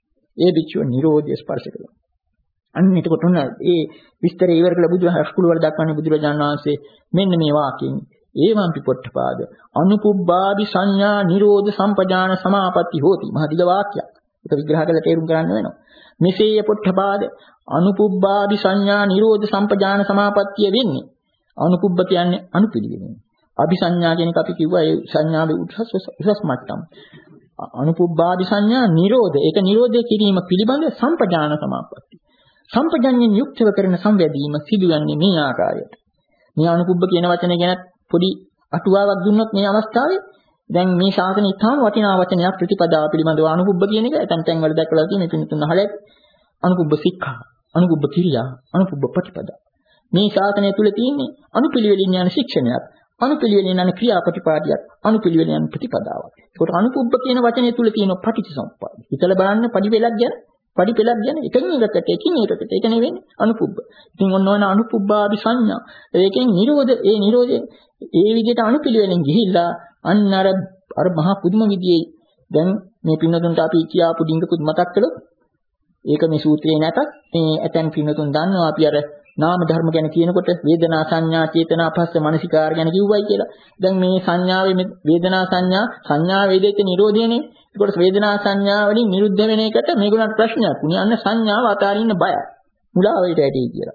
ඒ භික්ෂුව නිරෝධය ස්පර්ශ කළා අන්න එතකොට ඔන්න ඒ විස්තරය ඉවර කළ බුදුහස්කුල වල දක්වන්නේ බුදුරජාණන් වහන්සේ මෙන්න මේ වාක්‍යයෙන් ඒවම්පි පොට්ටපාද අනුපුබ්බාදි සංඥා නිරෝධ සම්පජාන සමාපatti හෝති මහදිග වාක්‍යයක් ඒක විග්‍රහ කරලා තේරුම් ගන්න වෙනවා මෙසේය පොට්ටපාද අනුපුබ්බාදි සංඥා නිරෝධ සම්පජාන සමාපත්තිය වෙන්නේ අනුපුබ්බ කියන්නේ අනුපිළිවෙලින් අபிසංඥා කියන එක අපි කිව්වා ඒ සංඥාවේ උසස් උසස් මට්ටම අනුපුබ්බාදි සංඥා නිරෝධ ඒක නිරෝධය කිරීම පිළිබඳ සම්පජාන සමාපatti සම්පජඤ්ඤයෙන් යුක්තව කරන සංවැදීම සිදුවන්නේ මේ ආකාරයට. මේ අනුකුබ්බ කියන වචනේ ගැන පොඩි අටුවාවක් දුන්නොත් මේ අවස්ථාවේ දැන් මේ ශාසනයේ ඉතාම වටිනා වචනයක් ප්‍රතිපදාව පිළිබඳව අනුකුබ්බ කියන එක ඇතන් තැන් වල දැක්වලා තියෙන මේ පින්තුන් අහලා අනුකුබ්බ සික්ඛා, අනුකුබ්බ කිරියා, අනුකුබ්බ ප්‍රතිපදා. මේ ශාසනය තුල තියෙන්නේ අනුපිළිවෙලින් යන ශික්ෂණයක්, අනුපිළිවෙලින් යන ක්‍රියාපටිපාටියක්, අනුපිළිවෙලින් යන ප්‍රතිපදාවක්. ඒකට අනුකුබ්බ කියන වචනේ තුල තියෙන පටිච්චසමුප්පාද. හිතලා බලන්න පරිපෙලක් ගැන පඩි පෙළක් ගැන එකින් එකකට එකින් එකකට ඒක නෙවෙන්නේ අනුපුබ්බ. ඉතින් ඔන්න ඔන අනුපුබ්බාදි සංඥා. ඒකෙන් නිරෝධ ඒ නිරෝධය ඒ විදිහට අනුපිළිවෙලින් ගිහිල්ලා අන්න අර අර මහා පුදුම විදියේ දැන් මේ පින්නතුන්ට අපි කියාපු ඩිංගකුත් මතක් කළොත් ඒක මේ සූත්‍රයේ නැතත් මේ ඇතන් පින්නතුන් දන්නවා අපි අර නාම ධර්ම ගැන කියනකොට වේදනා සංඥා චේතනා පස්ස මනසිකාර ගැන කිව්වයි කියලා. දැන් මේ සංඥාවේ වේදනා සංඥා සංඥා වේදිත නිරෝධයනේ. ඒකට වේදනා සංඥා වලින් නිරුද්ධ වෙන එකට මේගොල්ලන්ට ප්‍රශ්නයක් උනේ. අන්න සංඥාව අතාරින්න බයයි. මුලාවයට ඇටි කියලා.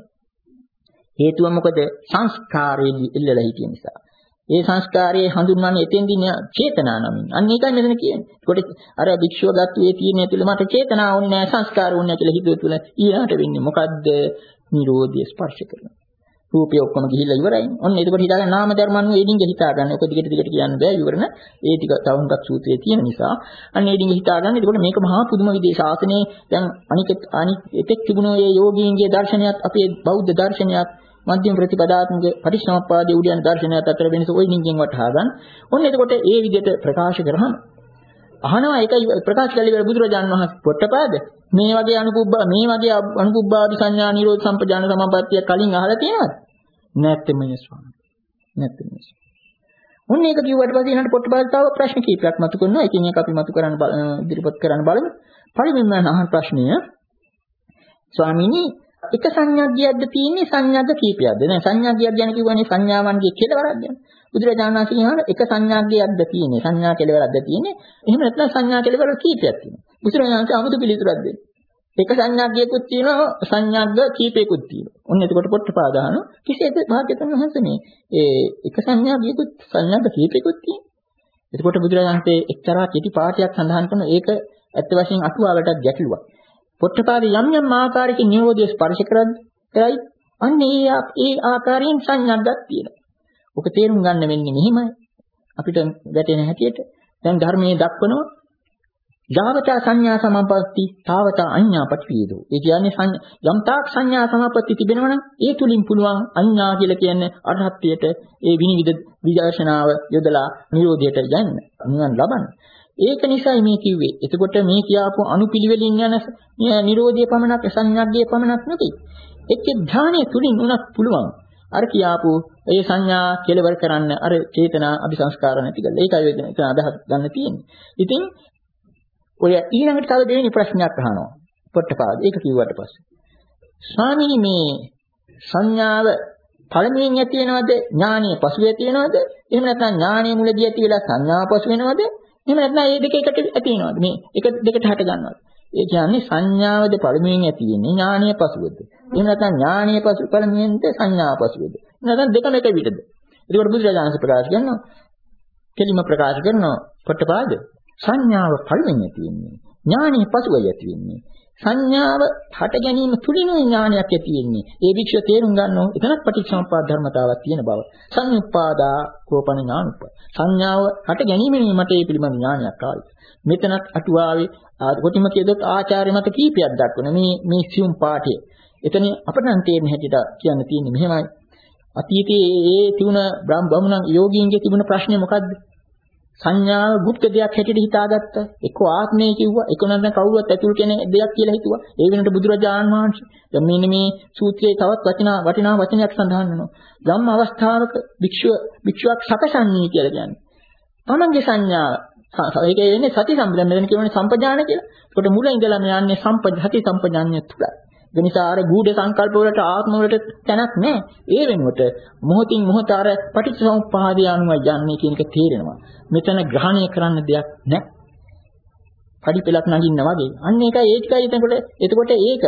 හේතුව මොකද? සංස්කාරයේ ඉල්ලලා හිටිය නිසා. ඒ සංස්කාරයේ හඳුන්වන්නේ එතෙන්දී චේතනා නමින්. අන්න ඒකයි මෙතන කියන්නේ. ඒකට අර භික්ෂුව ගත්ත ඒ තීරණය තුළ මට චේතනා ඕනේ නැහැ සංස්කාර ඕනේ නැහැ කියලා හිතුව තුළ ඊළාට වෙන්නේ මොකද්ද? නිරෝධය ස්පර්ශ කරනවා. රූපය ඔක්කොම ගිහිල්ලා ඉවරයි. ඔන්න එතකොට හිතාගන්න නාම ධර්ම අනුව ඒ ඩිංග හිතාගන්න. ඔක දිගට දිගට කියන්න බෑ විවරණ. ඒ ටික තවුන්කක් සූත්‍රයේ තියෙන නිසා අන්න ඒ ඩිංග හිතාගන්න. එතකොට මේක මහා පුදුම විදිහේ ශාසනයේ දැන් අනික අනික් එතෙක් තිබුණෝ ඒ යෝගීන්ගේ දර්ශනයත් අපේ බෞද්ධ දර්ශනයත් මධ්‍යම ප්‍රතිපදාත්මක පටිච්චසමුප්පාදයේ උඩ යන දර්ශනයත් අතර වෙනස ওই ඩිංගෙන් වටහා ගන්න. ඔන්න එතකොට ඒ විදිහට ප්‍රකාශ කරාම අහනවා ඒකයි ප්‍රකාශ කළ ඉවර බුදුරජාණන් වහන්සේ පොට්ටපාද මේ වගේ අනුපුබ්බා මේ වගේ අනුපුබ්බාදි සංඥා නිරෝධ සම්පජාන සමාපත්තිය කලින් අහලා තියෙනවද? නැත්නම් මේ ස්වාමී. නැත්නම් මේ. ඔන්න ඒක කිව්වට පස්සේ ඊළඟට පොට්ටපාද තව ප්‍රශ්න කීපයක් මතු කරනවා. එකින් එක අපි මතු කරන්න ඉදිරිපත් කරන්න බලමු. පළවෙනිම අහන ප්‍රශ්නය ස්වාමීනි එක සංඥාග්ගයක්ද තියෙන්නේ සංඥාග්ග කීපයක්ද? නෑ සංඥාග්ගයක් ගැන කිව්වනේ සංඥාවන්ගේ කෙලවරක්ද? බුදුරජාණන් වහන්සේ කියනවා එක සංඥාග්ගයක්ද තියෙන්නේ සංඥා කෙලවරක්ද තියෙන්නේ? එහෙම නැත්නම් සංඥා කෙලවර කීපයක් තියෙනවා. බුදුරජාණන් වහන්සේ 아무තු පිළිතුරක් දෙන්නේ. එක සංඥාග්ගයකුත් තියෙනවා සංඥාග්ග කීපයකුත් තියෙනවා. ඔන්න එතකොට පොට්ටපාද අහන කිසිද භාග්‍යතුන් වහන්සේ මේ ඒ එක සංඥාග්ගයකුත් සංඥාග්ග කීපයකුත් තියෙනවා. එතකොට බුදුරජාණන් වහන්සේ එක්තරා කෙටි පාඨයක් සඳහන් කරන ඒක ඇත්ත වශයෙන් අටුවාවටත් ගැටලුවක්. පොට්ටපාද යම් යම් ආකාරයකින් නිරෝධය ස්පර්ශ කරද්දී අන්න ඒ ඒ ආකාරයෙන් සංඥාග්ගක් තියෙනවා. ඔක තේරුම් ගන්න වෙන්නේ මෙහිමයි. අපිට ගැටෙන හැටියට දැන් ධර්මයේ දක්වනවා යාවතා සංඥා සමාපatti තාවතා අඤ්ඤා පටිවිදෝ. ඒ කියන්නේ යම් තාක් සංඥා සමාපatti තිබෙනවා නම් ඒ තුලින් පුළුවන් අඤ්ඤා කියලා කියන්නේ අරහත්ත්වයට ඒ විනිවිද විදර්ශනාව යොදලා නිරෝධයට යන්න නිවන් ලබන්න. ඒක නිසායි මේ කිව්වේ. එතකොට මේ කියාපු අනුපිළිවෙලින් යන නිරෝධයේ පමණක් සංඥාග්ගයේ පමණක් නෙවෙයි. එක්ක ධානයේ තුලින් උනත් පුළුවන්. අර කියාපු ඒ සංඥා කෙලවර කරන්න අර චේතනා අபிසංස්කාර නැති කරලා ඒකයි වෙන එතන අදහස් ගන්න තියෙන්නේ. ඉතින් ඔය ඊළඟට තව දෙවෙනි ප්‍රශ්නයක් අහනවා පොට්ටපාද. ඒක කිව්වට පස්සේ ස්වාමීනි මේ සංඥාව පළමුවෙන් ඇති වෙනවද ඥානීය පසුව ඇති වෙනවද? එහෙම නැත්නම් ඥානීය මුලදී ඇති වෙලා සංඥාව පසු වෙනවද? එහෙම නැත්නම් මේ දෙක එකට ඇති වෙනවද? මේ එක දෙකට හට ගන්නවද? ඒ කියන්නේ සංඥාවද පළමුවෙන් ඇති වෙන්නේ ඥානීය පසුවද? එහෙම නැත්නම් ඥානීය පසු පළමුවෙන්ද සංඥාව පසුවද? නැත්නම් දෙකම එක විදිහද? ඒකට බුදුරජාණන් ප්‍රකාශ කරනවා කෙලිම ප්‍රකාශ කරනවා පොට්ටපාද සංඥාව පළමුවෙන් ඇති වෙන්නේ ඥානීය පසුවයි ඇති වෙන්නේ. සංඥාව හට ගැනීම තුලින් ඥානයක් ඇති වෙන්නේ. ඒ වික්ෂය තේරුම් ගන්නෝ එතනත් පටිච්චසමුප්පාද ධර්මතාවක් තියෙන බව. සංයුප්පාදා කෝපන ඥානප. සංඥාව හට ගැනීමෙන් මට ඒ පිළිබඳ ඥානයක් ආවේ. මෙතනත් අටුවාවේ කොටිම කියදොත් ආචාර්ය මත කීපයක් දක්වන මේ මේ සියුම් පාඨය. එතන අපට නම් තේරෙන හැටියට කියන්න තියෙන්නේ මෙහෙමයි. අතීතයේ ඒ තිබුණ බ්‍රහ්මණ යෝගීන්ගේ තිබුණ ප්‍රශ්නේ මොකද්ද? සංඥාව গুপ্ত දෙයක් හැටියට හිතාගත්ත. එක්ක ආත්මය කිව්වා, එක්ක නැත්නම් කවුරුවත් ඇතුල් කෙනෙක් දෙයක් කියලා හිතුවා. ඒ වෙනකොට බුදුරජාණන් වහන්සේ දැන් මෙන්න මේ සූත්‍රයේ තවත් වටිනා වටිනා වචනයක් සඳහන් වෙනවා. ධම්ම අවස්ථාවක භික්ෂුව භික්ෂුවක් සකසන්නේ කියලා කියන්නේ. තමන්ගේ සංඥාව ඒක වෙන්නේ සති සම්පජාන වෙන කියන්නේ සම්පජාන කියලා. ඒකට මුල ඉඳලම යන්නේ සම්පජාති සම්පජාන්‍ය තුල. ඒ නිසා අර ගුඪ සංකල්ප වලට ආත්ම වලට තැනක් නැහැ. ඒ වෙනුවට මොහොතින් මොහොත අර පටිච්චසමුප්පාදය අනුව යන්නේ කියන එක තේරෙනවා. මෙතන ග්‍රහණය කරන්න දෙයක් නැහැ. පරිපලක් නගින්න වගේ. අන්න ඒකයි ඒකයි එතකොට එතකොට ඒක.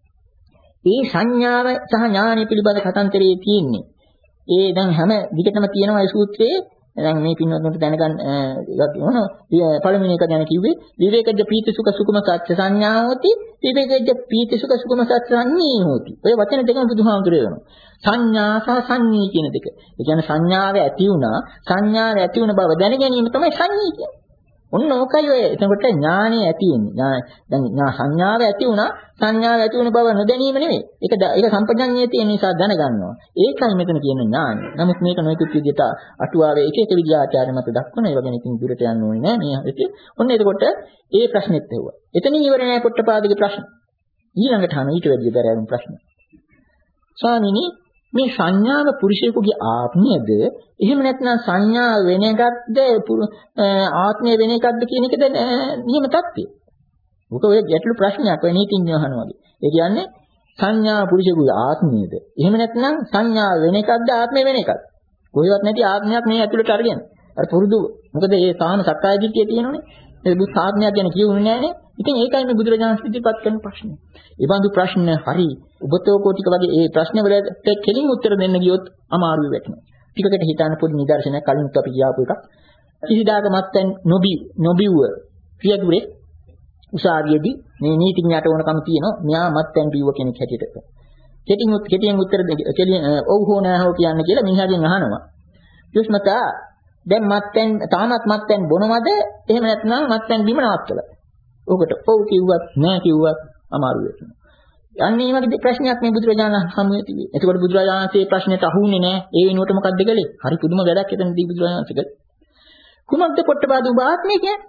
ඒ සංඥාව සහ ඥානය පිළිබඳ කතන්දරයේ තියෙන්නේ. ඒ දැන් හැම විදිහටම තියෙනවා ඒ සූත්‍රයේ. දැන් මේ පින්වත්තුන්ට දැනගන්න එකක් වෙනවා. පළවෙනි එක ගැන කිව්වේ විවේකජ පීති සුඛ සුඛම සත්‍ය සංඥාවෝති විවේකජ පීති සුඛ සුඛම සත්‍ය සංඤී හෝති. ඔය වචන දෙකම බුදුහාමුදුරේ වෙනවා. සංඥා සහ සංඤී කියන දෙක. ඒ කියන්නේ සංඥාව ඇති වුණා සංඥාව ඇති වුණ බව දැන ගැනීම තමයි සංඤී කියන්නේ. ඔන්න ඕකයි ඔය. එතකොට ඥානෙ ඇති වෙන්නේ. දැන් ඥා සංඥාව ඇති වුණා සංඥාව ඇති වුණ බව නොදැනීම නෙවෙයි. ඒක ඒක සම්පජඤ්ඤයේ තියෙන නිසා දැනගන්නවා. ඒකයි මෙතන කියන ඥානය. නමුත් මේක නොයෙකුත් විදිහට අටුවාවේ එක එක විදිහ ආචාර්ය මත දක්වන ඒවා ගැන ඉතින් දුරට යන්න ඕනේ නෑ මේ හිතේ. ඔන්න එතකොට ඒ ප්‍රශ්නෙත් ඇහුවා. එතනින් ඉවර නෑ පොට්ටපාදගේ ප්‍රශ්න. ඊළඟට අහන ඊට වැඩි දරයන් ප්‍රශ්න. ස්වාමීනි මේ සංඥාව පුරුෂයෙකුගේ ආත්මයද එහෙම නැත්නම් සංඥා වෙන එකක්ද ආත්මය වෙන එකක්ද කියන එකද නියම තත්ත්වය. මොක ඔය ගැටළු ප්‍රශ්නයක් ඔය නීතිඥ අහනවා වගේ. ඒ කියන්නේ සංඥා පුරුෂයෙකුගේ ආත්මයද එහෙම නැත්නම් සංඥා වෙන එකක්ද ආත්මය වෙන එකක්ද? කොහෙවත් නැති ආත්මයක් මේ ඇතුළට අරගෙන. අර පුරුදු මොකද ඒ තාම සක්කාය දිට්ඨිය තියෙනවනේ. ඒ බුත් ආත්මයක් ගැන කියුනේ නෑනේ. ඉතින් ඒකයි මේ බුදුරජාණන් ඉදිරිපත් කරන ප්‍රශ්නේ. ඒ බඳු ප්‍රශ්න හරි ඔබතෝ කෝටික වගේ ඒ ප්‍රශ්න වලට කෙලින් උත්තර දෙන්න ගියොත් අමාරුයි වෙටනවා. ටිකකට හිතන්න පොඩි නිදර්ශනයක් කලින් අපි කියාපු එකක්. කිසිදාක මත්තෙන් නොබි නොබිව්ව පියදුරේ උසාවියේදී මේ නීතිඥයට ඕනකම තියෙනවා. මෙයා මත්තෙන් බිව්ව කෙනෙක් හැටියට. කෙටින් කෙටියෙන් උත්තර දෙන්න ඔව් හෝ නැහැ හෝ කියන්න කියලා මිනිහාගෙන් අහනවා. යොස්මතා දැන් මත්පැන් තාමත් මත්පැන් බොනවද? එහෙම නැත්නම් මත්පැන් බිම නවත්තලා. ඔකට ඔව් කිව්වත් නැහැ කිව්වත් අමාරු වෙනවා. අන්නේ මේ වගේ ප්‍රශ්නයක් මේ බුදුරජාණන් හමුවේ තිබේ. එතකොට බුදුරජාණන්සේ ප්‍රශ්නෙට අහුන්නේ නැහැ. ඒ වෙනුවට මොකක්ද කළේ? හරි පුදුම වැඩක් එතනදී බුදුරජාණන්සේ කළේ. කුමක්ද පොට්ටපාද උඹ ආත්මය කියන්නේ?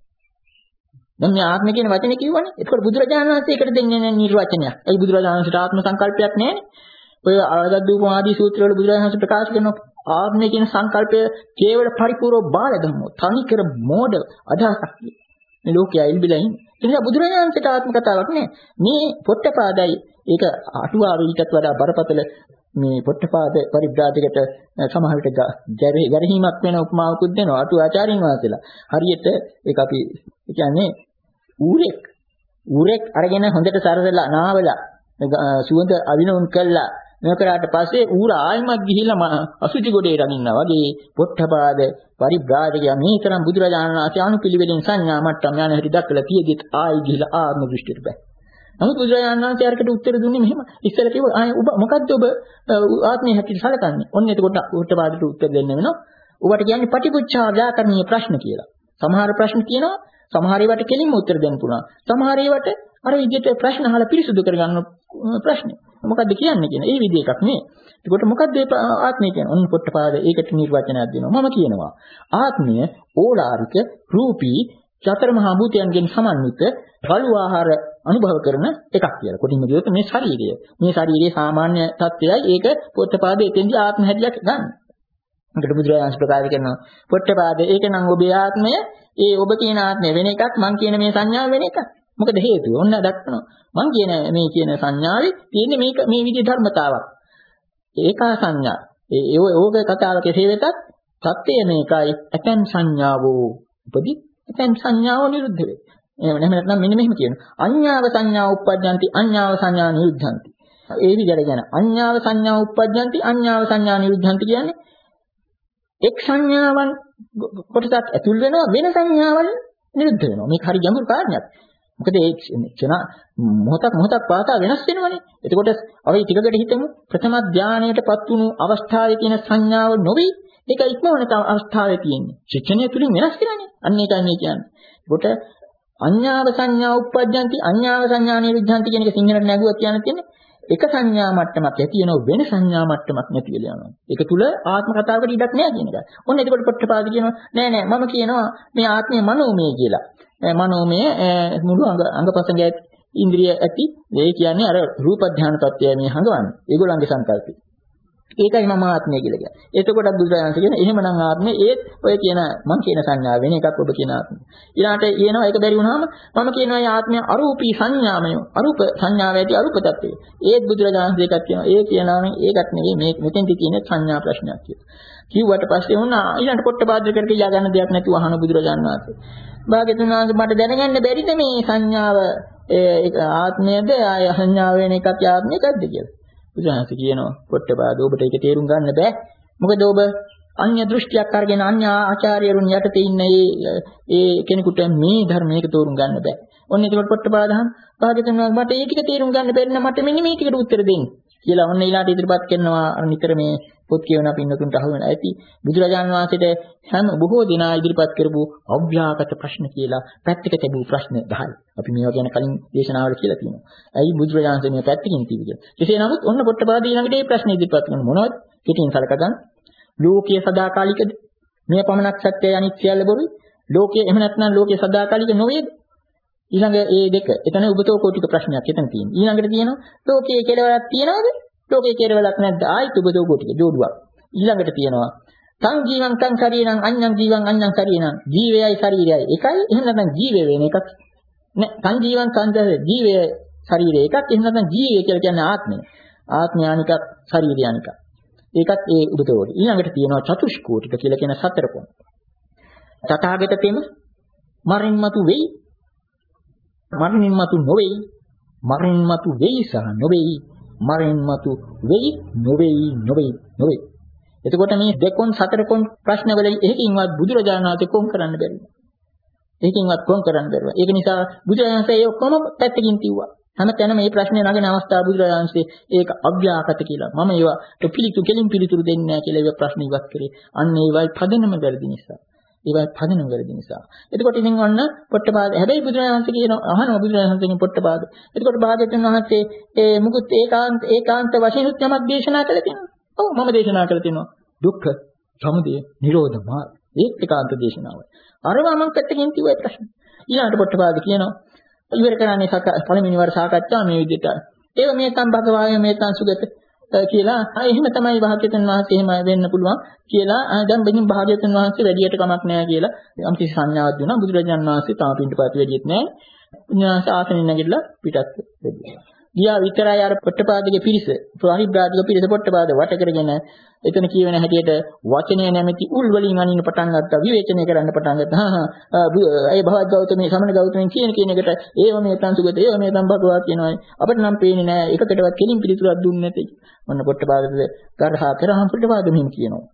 දැන් මේ ආත්මය කියන වචනේ කිව්වනේ. එතකොට බුදුරජාණන් වහන්සේ එකට දෙන්නේ නිර්වචනයක්. ඒ බුදුරජාණන් වහන්සේට ආත්ම සංකල්පයක් නැහැ. ඔය ආගද්දූපම ආදී සූත්‍රවල බුදුරජාණන් වහන්සේ ප්‍රකාශ කරන ආත්මය කියන සංකල්පය කේවල පරිපූර්ව බාල ධම්මෝ තනිකර මෝඩ අදහසක්. මේ ලෝකයේ ඉල්බිලා ඉන්නේ. ඒ නිසා බුදුරජාණන් වහන්සේට ආත්ම කතාවක් නැහැ. මේ පොට්ටපාදයි ඒක අටුවාවේ ඊටත් වඩා බරපතල මේ පොට්ටපාද පරිබ්‍රාජකට සමහර විට ගැරහීමක් වෙන උපමාවකුත් දෙනවා අටුවාචාරින් වහන්සේලා. හරියට ඒක අපි කියන්නේ ඌරෙක් ඌරෙක් අරගෙන හොඳට සරසලා නාවලා සුවඳ අවිනුන් කළා මේකරාට පස්සේ ඌර ආයිමත් ගිහිල්ලා අසුචි ගොඩේ රගින්නා වගේ පොට්ටපාද පරිබ්‍රාජකයා මේ තරම් බුදුරජාණන් වහන්සේ අනුපිළිවෙලින් සංඥා මට්ටම් යන හැටි දක්වලා තියෙද්දිත් ආයි ගිහිල්ලා ආත්ම දෘෂ්ටියට බෑ. නමුත් බුදුරජාණන් වහන්සේ අරකට උත්තර දුන්නේ මෙහෙම ඉස්සෙල්ලා කිව්වා ආයේ ඔබ මොකද්ද ඔබ ආත්මයේ හැටියට සැලකන්නේ? ඔන්න එතකොට පොට්ටපාදට උත්තර දෙන්න වෙනවා. ඔබට කියන්නේ පටිපුච්ඡා ව්‍යාකරණීය ප්‍රශ්න කියලා. සමහර ප්‍රශ්න තියෙනවා සමහර ඒවාට කෙලින්ම උත්තර දෙන්න පුළුවන්. සමහර ඒවාට අර විදිහට ප්‍රශ්න අහලා පිරිසුදු කරගන්න ප්‍රශ්න. මොකද්ද කියන්නේ කියන. ඒ විදිහ එකක් නේ. ඒකට මොකද්ද ආත්මය කියන්නේ? ඔන්න පොට්ටපාද ඒකට නිර්වචනයක් දෙනවා. මම කියනවා ආත්මය ඕලාරික රූපී චතර මහා භූතයන්ගෙන් සමන්විත රළු ආහාර අනුභව කරන එකක් කියලා. කොටින්ම කියොත් මේ ශරීරය. මේ ශරීරයේ සාමාන්‍ය තත්ත්වයයි ඒක පොට්ටපාදයේ එතෙන්දී ආත්ම හැටියක් ගන්න. ඒකට බුදුරජාණන් ප්‍රකාශ කරනවා පොට්ටපාද ඒක නම් ඔබේ ආත්මය ඒ ඔබ කියන ආත්මය වෙන එකක් මං කියන මේ සංඥාව වෙන එකක්. මොකද හේතුව? ඔන්න දක්වනවා. මං කියන මේ කියන සංඥාවේ තියෙන්නේ මේක මේ විදිහේ ධර්මතාවක්. ඒකා සංඥා. ඒ ඕක කතාව කෙසේ වෙතත් සත්‍යය මේකයි. ඇතැම් සංඥාවෝ උපදී ඇතැම් සංඥාවෝ නිරුද්ධ වේ. එහෙම නැත්නම් මෙන්න මෙහෙම කියනවා. අඤ්ඤාව සංඥා උප්පජ්ජಂತಿ අඤ්ඤාව සංඥා නිරුද්ධಂತಿ. ඒ විදිහට කියන අඤ්ඤාව සංඥා උප්පජ්ජಂತಿ අඤ්ඤාව සංඥා නිරුද්ධಂತಿ කියන්නේ එක් සංඥාවන් කොටසක් ඇතුල් වෙනවා වෙන සංඥාවල් නිරුද්ධ වෙනවා. මේක හරි ගැඹුරු කාරණයක්. මොකද ඒ චන මොහොතක් මොහොතක් පාසා වෙනස් වෙනවනේ. එතකොට අපි ටිකකට හිතමු ප්‍රථම ධානයටපත් වුණු අවස්ථාවේ තියෙන සංඥාව නොවේ ඒක ඉක්මවන අවස්ථාවේ තියෙන්නේ. ශික්ෂණය තුලින් වෙනස් වෙනනේ. අන්න ඒකයි මේ කියන්නේ. ඒකට අඤ්ඤාව සංඥා උප්පජ්ජಂತಿ අඤ්ඤාව සංඥා නිරුද්ධಂತಿ කියන එක සිංහලට නැගුවා කියන්න තියෙන්නේ. එක සංඥා මට්ටමක් ඇති වෙනව වෙන සංඥා මට්ටමක් නැති වෙලා යනවා. ඒක තුල ආත්ම කතාවකට ඉඩක් නැහැ කියන එක. ඔන්න එතකොට පොට්ටපාද කියනවා නෑ නෑ මම කියනවා මේ ආත්මය මනෝමය කියලා. මනෝමය මුළු අංග අංගපසංග ඉන්ද්‍රිය ඇති ඒ කියන්නේ අර රූප ධානය තත්ත්වය මේ හංගවන්නේ. ඒගොල්ලන්ගේ සංකල්පය. ඒකයි මම ආත්මය කියලා කියන්නේ. එතකොට බුදුරජාණන් කියන එහෙමනම් ආත්මය ඒත් ඔය කියන මම කියන සංඥාව වෙන එකක් ඔබ කියන ආත්මය. ඊළාට කියනවා ඒක බැරි වුණාම මම කියනවා මේ ආත්මය අරූපී සංඥාමය. අරූප සංඥාව ඇති අරූප තත්ත්වය. ඒත් බුදුරජාණන් දෙකක් කියනවා. ඒ කියනවා ඒකත් නෙවෙයි මේ මෙතෙන්දි තියෙන සංඥා ප්‍රශ්නයක් කියලා. කිව්වට පස්සේ වුණා ඊළඟ පොට්ටපාද කරට කියා ගන්න දෙයක් නැතුව අහන බුදුරජාණන් වහන්සේ. භාග්‍යතුන් වහන්සේ මට දැනගන්න බැරිද මේ සංඥාව ඒ ආත්මයද ආය සංඥාව වෙන එකක් ආත්මය එකක්ද කියලා. බුදුහාමි කියනවා පොට්ටපාද ඔබට ඒක තේරුම් ගන්න බෑ. මොකද ඔබ අන්‍ය දෘෂ්ටියක් අරගෙන අන්‍ය ආචාර්යවරුන් යටතේ ඉන්න ඒ ඒ කෙනෙකුට මේ ධර්මයක තේරුම් ගන්න බෑ. ඔන්න ඒකට පොට්ටපාද අහන භාග්‍යතුන් වහන්සේ මට ඒ ටික තේරුම් ගන්න බැරි නම් මට මෙන්න මේ ටිකට උත්තර දෙන්න කියලා ඔන්න ඊළාට ඉදිරිපත් කරනවා අර නිතර මේ පොත් කියවන පින්නතුන්ට අහු වෙන ඇති බුදුරජාණන් වහන්සේට හැම බොහෝ දිනා ඉදිරිපත් කරපු අව්‍යාකට ප්‍රශ්න කියලා පැත්තක තිබූ ප්‍රශ්න දහයි. අපි මේවා ගැන කලින් දේශනාවල කියලා තියෙනවා. ඇයි බුදුරජාණන් වහන්සේ මේ පැත්තකින් තිබුණේ කියලා. කෙසේ නමුත් ඔන්න පොට්ටපාද ඊළඟට මේ ප්‍රශ්නේ ඉදිරිපත් කරන මොනවද? පිටින් සලක ගන්න. ලෝකයේ සදාකාලිකද? මේ පමණක් සත්‍යය අනිත්‍යයල බොරුයි. ලෝකයේ එහෙම නැත්නම් ලෝකයේ සදාකාලික නොවේද? ඊළඟ ඒ දෙක. එතන උබතෝ කෝටික ප්‍රශ්නයක් එතන තියෙනවා. ඊළඟට තියෙනවා ලෝකයේ කෙලවරක් තියනවද? ලෝකයේ කෙලවරක් නැද්ද? ආයිත් උබතෝ කෝටික ජෝඩුවක්. ඊළඟට තියෙනවා තං ජීවං තං ශරීරං අඤ්ඤං ජීවං අඤ්ඤං ශරීරං ජීවයයි ශරීරයයි එකයි. එහෙම නැත්නම් ජීවය වෙන එකක් නෑ. තං ජීවං තං ජීවය ශරීරය එකක්. එහෙම නැත්නම් ජීවය කියලා කියන්නේ ආත්මය. ආත්මය අනිකක් ශරීරය අනිකක්. ඒකත් ඒ උබතෝ කෝටි. ඊළඟට තියෙනවා චතුෂ්කෝටික කියලා කියන සතර කොන. තථාගත තෙම මරින් මතු වෙයි මරණින් මතු නොවේයි මරණින් මතු වෙයි සහ නොවේයි මරණින් මතු වෙයි නොවේයි නොවේයි නොවේයි. එතකොට මේ දෙකොන් සතර කොන් ප්‍රශ්නවල එකකින්වත් බුදුරජාණන් වහන්සේ කොම් කරන්න බැරි. එකකින්වත් කොම් කරන්න බැරුව. ඒක නිසා බුදුරජාණන් වහන්සේ ඒ ඔක්කොම පැත්තකින් තියුවා. හැමතැනම මේ ප්‍රශ්නේ නගන අවස්ථාව බුදුරජාණන් වහන්සේ ඒක අභ්‍යාකත කියලා. මම ඒවට පිළිතුරු කෙලින් පිළිතුරු දෙන්නේ නැහැ කියලා ඒ ප්‍රශ්න ඉවත් කරේ. අන්න ඒවයි පදනම වැරදි නිසා. ඒවයි පදනම වැරදි නිසා. එතකොට ඉතින් ඔන්න පොට්ටපාද හැබැයි බුදුරජාණන් වහන්සේ කියන අහනවා බුදුරජාණන් වහන්සේගෙන් පොට්ටපාද. එතකොට භාග්‍යවතුන් වහන්සේ ඒ මුකුත් ඒකාන්ත ඒකාන්ත වශයෙන් යමක් දේශනා කළේ තියෙනවා. ඔව් මම දේශනා කළේ තියෙනවා. දුක්ඛ, සමුදය, නිරෝධ මාර්ග. ඒක ඒකාන්ත දේශනාවයි. අරවා මම පැත්තකින් කිව්වා ප්‍රශ්න. ඊළඟට පොට්ටපාද කියනවා ඉවර කරන්නේ පළවෙනි වර සාකච්ඡා මේ විදිහට. ඒව මේ තම් භගවාය මේ තම් සුගත කියලා. ආ එහෙම තමයි භාග්‍යවතුන් වහන්සේ එහෙම වෙන්න පුළුවන් කියලා. දැන් බෙදින් භාග්‍යවතුන් වහන්සේ වැඩියට කමක් නැහැ කියලා යම් කිසි සංඥාවක් දුන්නා. බුදුරජාණන් වහන්සේ තාම පිටපත් වැඩියෙත් නැහැ. උන්වහන්සේ ආසනෙන් නැගිටලා පිටත් වෙද්දී. ගියා විතරයි අර පොට්ටපාදගේ පිරිස, පරිබ්‍රාජක පිරිස පොට්ටපාද වට කරගෙන එතන කියවෙන හැටියට වචනය නැමැති උල් වලින් අනින්න පටන් ගත්තා, විවේචනය කරන්න පටන් ගත්තා. හා හා ඒ භවත් ගෞතමී සමන ගෞතමී කියන කියන එකට ඒව මේ තන්සුගත ඒව මේ තම් භගවා කියනවා. අපිට නම් පේන්නේ නැහැ එකකටවත් කෙලින් පිළිතුරක් දුන්නේ නැති. මොන පොට්ටපාදද කරහා කරහම් පොට්ටපාද මෙහෙම කියනවා.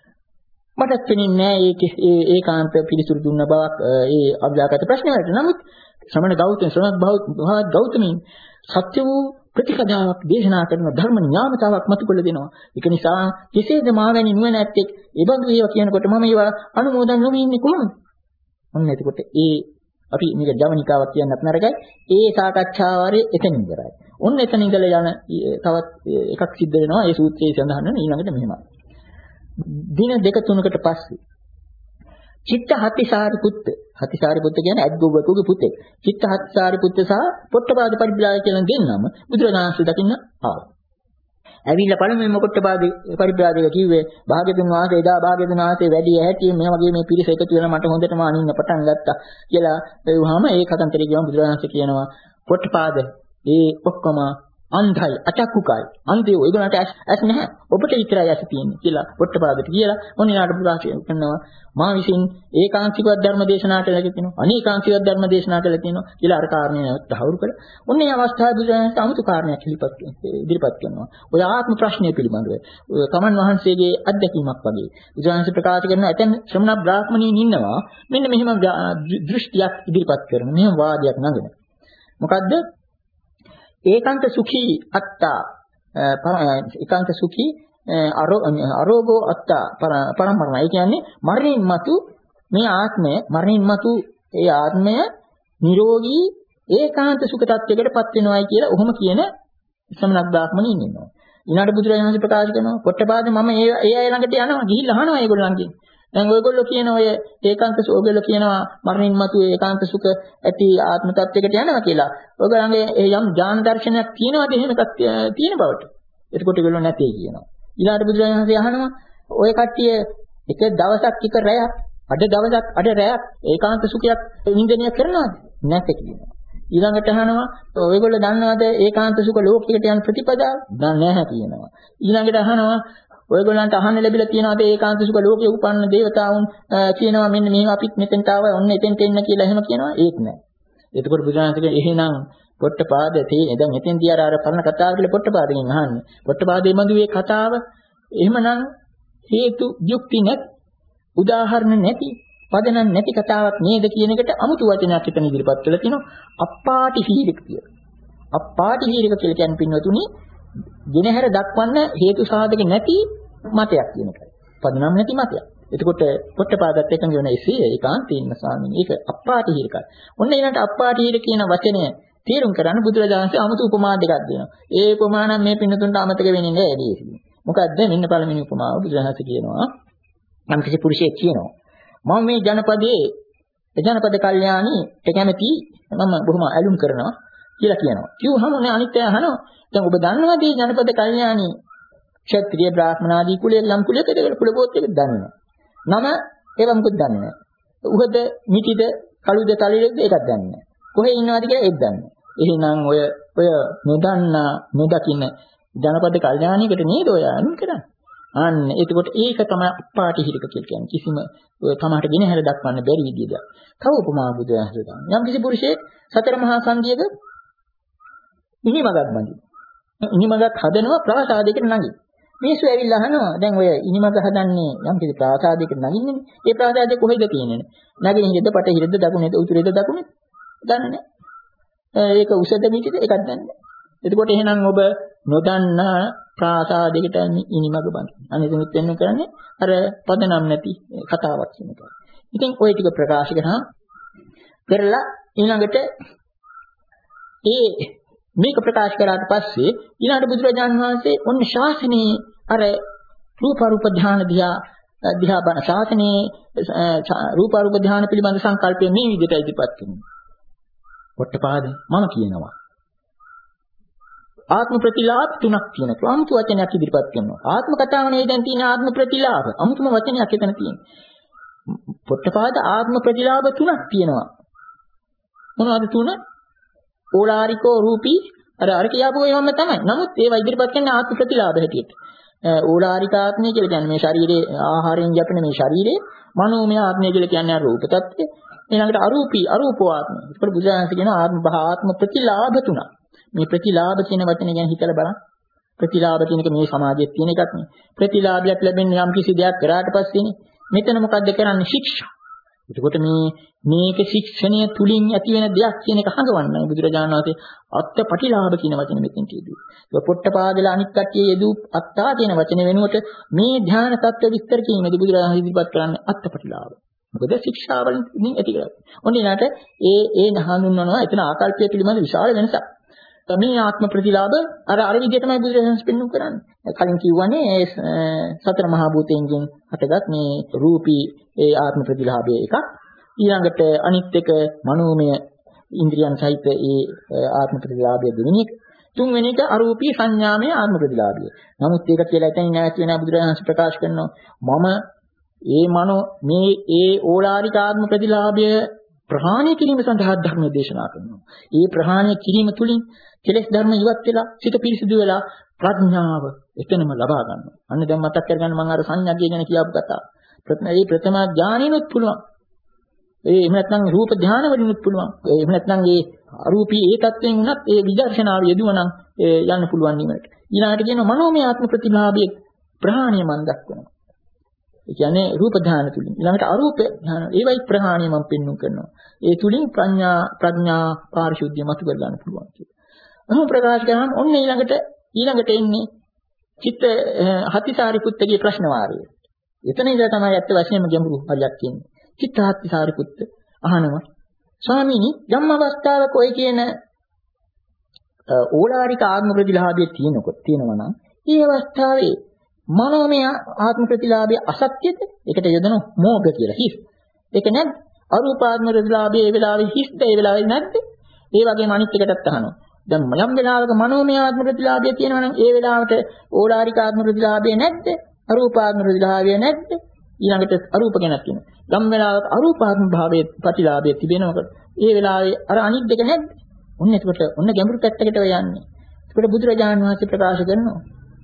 මට තේින්නේ නැහැ ඒකේ ඒ ඒකාන්ත පිළිතුරු දුන්න බවක් ඒ අභ්‍යාගත ප්‍රශ්න වලට. නමුත් සමන ගෞතම ශ්‍රමත් භවත් ගෞතමී සත්‍ය වූ ප්‍රතිපදාවක් දේශනා කරන ධර්ම ඥානතාවක් මතුකළ දෙනවා. ඒක නිසා කෙසේද මාවැනි නුවණ ඇත්තෙක් ඒ බඳු ඒවා කියනකොට මම ඒවා අනුමෝදන් නොවි ඉන්නේ කොහොමද? ඔන්න එතකොට ඒ අපි මේක ජවනිකාවක් කියන්නත් නරකයි. ඒ සාකච්ඡාවාරයේ එතන ඉවරයි. ඔන්න එතන ඉඳලා යන තවත් එකක් සිද්ධ වෙනවා. ඒ සූත්‍රයේ සඳහන් වෙන ඊළඟට මෙහෙමයි. දින දෙක තුනකට පස්සේ චිත්ත හතිසාරිපුත්ත හතිසාරිපුත්ත කියන්නේ අද්ගොබ්බතුගේ පුතේ. චිත්ත හතිසාරිපුත්ත සහ පොට්ටපාද පරිබ්‍රාජක කියන දෙන්නම බුදුරජාණන් වහන්සේ දකින්න ආවා. ඇවිල්ලා පළමුවෙන්ම පොට්ටපාද පරිබ්‍රාජක කිව්වේ භාග්‍යවතුන් වහන්සේ එදා භාග්‍යවතුන් වහන්සේ වැඩි ඇහැටි මේ වගේ මේ පිරිස එකතු වෙලා මට හොඳටම අනින්න පටන් ගත්තා කියලා එවුවාම ඒ කතන්තරේ කියවම බුදුරජාණන් වහන්සේ කියනවා පොට්ටපාද ඒ ඔක්කොම අන්ධයි අචක්කුකයි අන්ධයෝ ඒගොල්ලන්ට ඇස් නැහැ ඔබට විතරයි ඇස් තියෙන්නේ කියලා පොට්ටපාදට කියලා මොනිනාට ප්‍රකාශ කරනවා මා විසින් ඒකාන්තික ධර්ම දේශනා කළා කියනවා අනේකාන්තික ධර්ම දේශනා කළා කියනවා කියලා අර කාරණේ තහවුරු කළා. ඔන්නේ අවස්ථාවේ බුදුරජාණන් අමුතු කාරණයක් ඉදිරිපත් ඉදිරිපත් කරනවා. ඔය ආත්ම ප්‍රශ්නය පිළිබඳව තමන් වහන්සේගේ අත්දැකීමක් වගේ බුදුරජාණන් ප්‍රකාශ කරන ඇතන් ශ්‍රමණ බ්‍රාහ්මණීන් ඉන්නවා මෙන්න මෙහෙම දෘෂ්ටියක් ඉදිරිපත් කරන මෙහෙම වාදයක් නගන. මොකද්ද? ඒකාන්ත සුඛී අත්තා ඒකාන්ත සුඛී අරෝගෝ අත්තා පරමරණ. ඒ කියන්නේ මරණින් මතු මේ ආත්මය මරණින් මතු ඒ ආත්මය නිරෝගී ඒකාන්ත සුඛ tattයකටපත් වෙනවායි කියලා ඔහොම කියන ශ්‍රමණ බ්‍රාහ්මණයින් ඉන්නවා. ඊළඟට බුදුරජාණන් වහන්සේ ප්‍රකාශ කරනවා පොට්ටපාද මම ඒ ඒ අය ළඟට යනවා ගිහිල්ලා අහනවා ඒගොල්ලන්ගෙන්. දැන් ඔයගොල්ලෝ කියන ඔය ඒකාන්ත ඔයගොල්ලෝ කියනවා මරණින් මතු ඒකාන්ත සුඛ ඇති ආත්ම tattයකට යනවා කියලා. ඔයගොල්ලන්ගේ යම් ඥාන දර්ශනයක් තියෙනවද එහෙම එකක් තියෙන බවට. එතකොට ඒගොල්ලෝ නැtei කියනවා. ඊළඟට බුදුරජාණන් වහන්සේ අහනවා ඔය කට්ටිය එක දවසක් එක රැයක් අද දවසක් අද රැයක් ඒකාන්ත සුඛයක් නින්දනය කරනවද? නැත කියනවා. ඊළඟට අහනවා ඔයගොල්ලෝ දන්නවද ඒකාන්ත සුඛ ලෝකයකට යන ප්‍රතිපදාව? දන්නේ නැහැ කියනවා. ඊළඟට අහනවා ඔයගොල්ලන්ට අහන්න ලැබිලා තියෙනවද ඒකාන්ත සුඛ ලෝකයේ උපන්න දේවතාවුන් කියනවා මෙන්න මේක අපිත් මෙතෙන්ට ආවා ඔන්න එතෙන්ට එන්න කියලා එහෙම කියනවා ඒත් නෑ. එතකොට බුදුරජාණන් වහන්සේ එහෙනම් පොට්ටපාද තේ දැන් එතෙන්දී අර අර පරණ කතාව කියලා පොට්ටපාදගෙන් අහන්නේ. පොට්ටපාදේ බඳු මේ කතාව එහෙමනම් හේතු යුක්ති නැති උදාහරණ නැති පදනම් නැති කතාවක් නේද කියන එකට අමුතු වචනයක් එතන ඉදිරිපත් කරලා තිනවා අප්පාටි හීරික කියලා. අප්පාටි හීරික කියලා කියන්නේ පින්වතුනි ගෙනහැර දක්වන්න හේතු සාධක නැති මතයක් කියන එකයි. පදනම් නැති මතයක්. එතකොට පොට්ටපාදත් එකඟ වෙන එසේ ඒකාන්තයෙන්ම ස්වාමීනි ඒක අප්පාටිහිරකයි. ඔන්න ඊළඟට අප්පාටිහිර කියන වචනය තේරුම් කරන්න බුදුරජාණන් වහන්සේ අමුතු උපමා දෙකක් දෙනවා. ඒ උපමා නම් මේ පින්නතුන්ට අමතක වෙන්නේ නැහැ එළියේ. මොකද්ද? මෙන්න පළවෙනි උපමාව බුදුරජාණන් වහන්සේ කියනවා. නම් කිසි පුරුෂයෙක් කියනවා. මම මේ ජනපදයේ ජනපද කල්යාණීට කැමති මම බොහොම ඇලුම් කරනවා කියලා කියනවා. කිව්වහම නේ අනිත් අය අහනවා. දැන් ඔබ දන්නවද මේ ජනපද කල්යාණී ක්ෂත්‍රීය බ්‍රාහ්මණ ආදී කුලයේ ලම් කුලයකද කුල ගෝත්‍රයකද දන්නේ නම ඒව මොකද දන්නේ නැහැ. උහද මිටිද කළුද තලියද ඒකත් දන්නේ නැහැ. කොහේ ඉන්නවද කියලා ඒත් දන්නේ නැහැ. එහෙනම් ඔය ඔය නොදන්නා නොදකින්න ජනපද කල්යාණීකට නේද ඔය අනුන් කරන්නේ. අන්න එතකොට ඒක තමයි පාටිහිරික කියලා කියන්නේ. කිසිම ඔය තමහට ගෙන හැර දක්වන්න බැරි විදිහද. තව උපමා බුදුහාමුදුරුවෝ දානවා. යම් කිසි පුරුෂයෙක් සතර මහා සංඝයක ඉනිමගක් බඳින. ඉනිමගක් හදනවා ප්‍රාසාදයකට නගින්න. මිනිස්සු ඇවිල්ලා අහනවා දැන් ඔය ඉනිමග හදන්නේ යම් කිසි ප්‍රාසාදයකට නගින්නේ. ඒ ප්‍රාසාදය කොහෙද තියෙන්නේ? නැගෙනහිරද පටහිරද දකුණේද උතුරේද දකුණේද? දන්නේ නැහැ. ඒක උසද මිටිද ඒකක් දන්නේ නැහැ. එතකොට එහෙනම් ඔබ නොදන්නා ප්‍රාසාදයකට ඉනිමග බඳින. අනිතෙත් වෙන්න කරන්නේ අර පදනම් නැති කතාවක් කියන එක. ඉතින් ওই ටික ප්‍රකාශ කරා කරලා ඊළඟට ඒ මේක ප්‍රකාශ කරාට පස්සේ ඊළඟට බුදුරජාණන් වහන්සේ ඔන්න ශාසනයේ අර රූප රූප ධාන දිහා දිහා බණ ශාසනයේ රූප රූප ධාන පිළිබඳ සංකල්පය මේ විදිහට ඉදිරිපත් කරනවා. පොට්ටපාද මම කියනවා ආත්ම ප්‍රතිලාභ තුනක් තියෙනවා. අමුතු වචනයක් ඉදිරිපත් කරනවා. ආත්ම කතාවනේ දැන් තියෙන ආත්ම ප්‍රතිලාභ. අමුතුම වචනයක් එතන තියෙනවා. පොට්ටපාද ආත්ම ප්‍රතිලාභ තුනක් තියෙනවා. මොනවද තුන? ඕලාරිකෝ රූපී අර අර කියාපුව ඒවම තමයි. නමුත් ඒවා ඉදිරිපත් කරන ආත්ම ප්‍රතිලාභ හැටියට. ඕලාරික ආත්මය කියලා කියන්නේ මේ ශරීරයේ ආහාරයෙන් යැපෙන මේ ශරීරයේ මනෝමය ආත්මය කියලා කියන්නේ රූප tattve. ඊළඟට අරූපී අරූපෝ ආත්මය. ඒකට බුදුරජාණන් කියන ආත්ම ආත්ම ප්‍රතිලාභ තුනක්. මේ ප්‍රතිලාභ කියන වචනේ ගැන හිතලා බලන්න. ප්‍රතිලාභ කියන එක මේ සමාජයේ තියෙන එකක් නේ. ප්‍රතිලාභයක් ලැබෙන්නේ යම් කිසි දෙයක් කරාට පස්සේනේ. මෙතන මොකද්ද කරන්නේ? ශික්ෂා. එතකොට මේ මේක ශික්ෂණය තුලින් ඇති වෙන දෙයක් කියන එක හඟවන්නේ බුදුරජාණන් වහන්සේ අත්පටිලාභ කියන වචනේ මෙතෙන් කියදුවා. ඒක පොට්ටපාදලා අනිත් කට්ටිය යෙදූ අත්තා කියන වචනේ වෙනුවට මේ ධ්‍යාන තත්ත්ව විස්තර කිරීමේදී බුදුරජාණන් ඉදිරිපත් කරන්නේ අත්පටිලාභ. මොකද ශික්ෂාවලින් ඇති කරන්නේ. ඔන්න ඊළාට ඒ ඒ හඳුන්වනවා එතන ආකල්පය පිළිබඳ විශාල වෙනසක්. මේ ආත්ම ප්‍රතිලාභ අර අර විදිහටමයි බුදුරජාණන් පෙන්වු කරන්නේ. කලින් කිව්වනේ ඒ සතර මහා භූතයෙන් හටගත් මේ රූපී ඒ ආත්ම ප්‍රතිලාභය එකක්. ඊළඟට අනිත් එක මනෝමය ඉන්ද්‍රියන් සහිත ඒ ආත්ම ප්‍රතිලාභය දෙවෙනි එක. තුන්වෙනි එක අරූපී සංඥාමය ආත්ම ප්‍රතිලාභය. නමුත් ඒක කියලා එතනින් නැවත වෙන බුදුරජාණන් ප්‍රකාශ කරනවා මම ඒ මනෝ මේ ඒ ඕලාරික ආත්ම ප්‍රතිලාභය ප්‍රහාණය කිරීම සඳහා ධර්ම දේශනා කරනවා. ඒ ප්‍රහාණය කිරීම තුළින් කෙලෙස් ධර්ම ඉවත් වෙලා සිත පිරිසිදු වෙලා ප්‍රඥාව එතනම ලබා ගන්නවා. අන්න දැන් මතක් කරගන්න මම අර සංඥාගය ගැන කියපු කතාව. ප්‍රථම ඒ ප්‍රථම ඥානිනුත් පුළුවන්. ඒ එහෙම නැත්නම් රූප ධානය වලිනුත් පුළුවන්. ඒ එහෙම නැත්නම් ඒ අරූපී ඒ තත්වයෙන් උනත් ඒ විදර්ශනාව යෙදුවනම් යන්න පුළුවන් නිවනට. ඊළඟට කියනවා මනෝමය ආත්ම ප්‍රතිලාභයේ ප්‍රහාණය මන් දක්වනවා. ඒ කියන්නේ රූප ධානය තුලින් ඊළඟට අරූප ධානය ඒවයි ප්‍රහාණය මම පෙන්වු කරනවා. ඒ තුලින් ප්‍රඥා ප්‍රඥා පාරිශුද්ධිය මතු කර ගන්න පුළුවන් කියලා. අහම ප්‍රකාශ කරාම ඔන්න ඊළඟට ඊළඟට එන්නේ චිත්ත හතිසාරිපුත්තගේ ප්‍රශ්න වාරය. එතන ඉඳලා තමයි ඇත්ත වශයෙන්ම ගැඹුරු හරියක් කියන්නේ. චිත්ත හතිසාරිපුත්ත අහනවා ස්වාමීනි යම් අවස්ථාවක ඔය කියන ඕලාරික ආත්ම ප්‍රතිලාභයේ තියෙනකොට තියෙනවා නම් ඒ අවස්ථාවේ මනෝමය ආත්ම ප්‍රතිලාභය අසත්‍යද? ඒකට යොදන මෝග කියලා හිස්. ඒක නැද්ද? අරූපාත්ම ප්‍රතිලාභයේ ඒ වෙලාවේ හිස්ද? ඒ වෙලාවේ නැද්ද? ඒ වගේම අනිත් එකටත් අහනවා. දැන් යම් වෙලාවක මනෝමය ආත්ම ප්‍රතිලාභය තියෙනවා නම් ඒ වෙලාවට ඕලාරික ආත්ම ප්‍රතිලාභය නැද්ද? අරූපාත්ම ප්‍රතිලාභය නැද්ද? ඊළඟට අරූප ගැනත් කියනවා. යම් වෙලාවක අරූපාත්ම භාවයේ ප්‍රතිලාභය තිබෙනකොට ඒ වෙලාවේ අර අනිත් දෙක නැද්ද? ඔන්න එතකොට ඔන්න ගැඹුරු පැත්තකට යන්නේ. ඒකට බුදුරජාණන් වහන්සේ ප්‍රකාශ කරනවා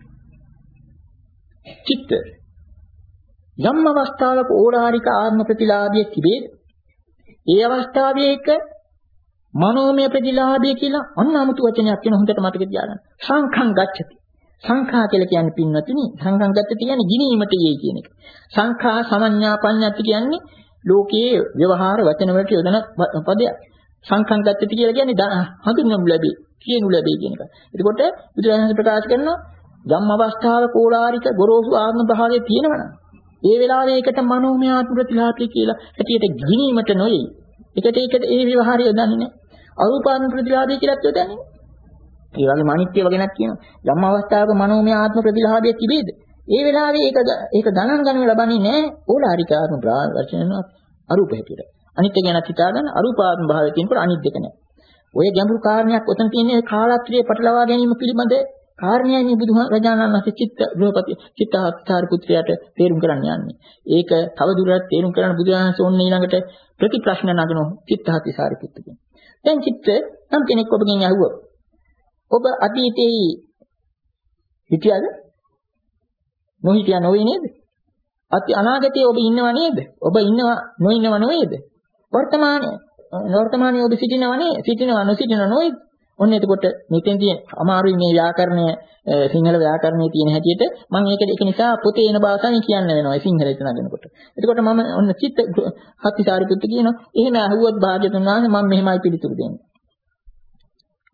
චිත්ත යම් අවස්ථාවක ඕලාරික ආත්ම ප්‍රතිලාභය තිබේ ඒ අවස්ථාවේ එක මනෝමය ප්‍රතිලාභය කියලා අන්න 아무තු වචනයක් කියන හොඳට මතක තියාගන්න. සංඛං ගච්ඡති. සංඛා කියලා කියන්නේ පින්වතුනි සංඛං ගච්ඡති කියන්නේ ගිනීමට යෙයි කියන එක. සංඛා සමඤ්ඤා පඤ්ඤාති කියන්නේ ලෝකයේ ව්‍යවහාර වචන වලට යොදන පදයක්. සංඛං ගච්ඡති කියලා කියන්නේ හඳුන්වනු ලැබේ, කියනු ලැබේ කියන එක. එතකොට බුදුරජාණන් ප්‍රකාශ කරනවා යම් අවස්ථාවක ඕලාරික ගොරෝසු ආත්ම භාවයේ තියෙනවනම් ඒ වෙලාවේ ඒකට මනෝමය ආත්ම ප්‍රතිලාභය කියලා හැටියට ගිනීමට නොවේ. ඒකට ඒකට ඒ විවහාරය යොදන්නේ නැහැ. අරූපාත්ම ප්‍රතිලාභය කියලාත් යොදන්නේ නැහැ. ඒ වගේම අනිත්‍ය වගේක් කියනවා. යම් අවස්ථාවක මනෝමය ආත්ම ප්‍රතිලාභය තිබේද? ඒ වෙලාවේ ඒක ඒක ගණන් ගන්න ලබන්නේ නැහැ ඕලාරික ආත්ම වර්ෂණන අරූප හැටියට. අනිත්‍ය ගැන හිතාගන්න අරූපාත්ම භාවයේ තියෙනකොට අනිත් දෙක නැහැ. ඔය ගැඹුරු කාරණයක් ඔතන තියෙන්නේ කාලත්‍රියේ පටලවා ගැනීම පිළිබඳ කාරණයයි මේ බුදුරජාණන් වහන්සේ චිත්ත ගෘහපති චිත්තහාර පුත්‍රයාට තේරුම් කරන්න යන්නේ. ඒක තව දුරටත් තේරුම් කරන්න බුදුරජාණන් ඕන්න ඊළඟට ප්‍රතිප්‍රශ්න නගන චිත්තහති සාරිපුත්තගෙන්. දැන් චිත්ත නම් කෙනෙක් ඔබගෙන් අහුවොත් ඔබ අතීතයේ හිටියද? නොහිටියා නොවේ නේද? අති අනාගතයේ ඔබ ඉන්නව නේද? ඔබ ඉන්නව නොඉන්නව නොවේද? වර්තමානයේ වර්තමානයේ ඔබ සිටිනව නේ? සිටිනව නොසිටිනව නොවේද? ඔන්න එතකොට මෙතෙන්දී අමාරුයි මේ ව්‍යාකරණය සිංහල ව්‍යාකරණයේ තියෙන හැටියට මම ඒක ඒක නිසා පොතේ එන භාෂාවෙන් කියන්න වෙනවා සිංහලට නගනකොට. එතකොට මම ඔන්න චිත්ත හතිසාරිපුත්ත කියනවා එහෙම අහුවත් භාග්‍යතුන් වහන්සේ මම මෙහෙමයි පිළිතුරු දෙන්නේ.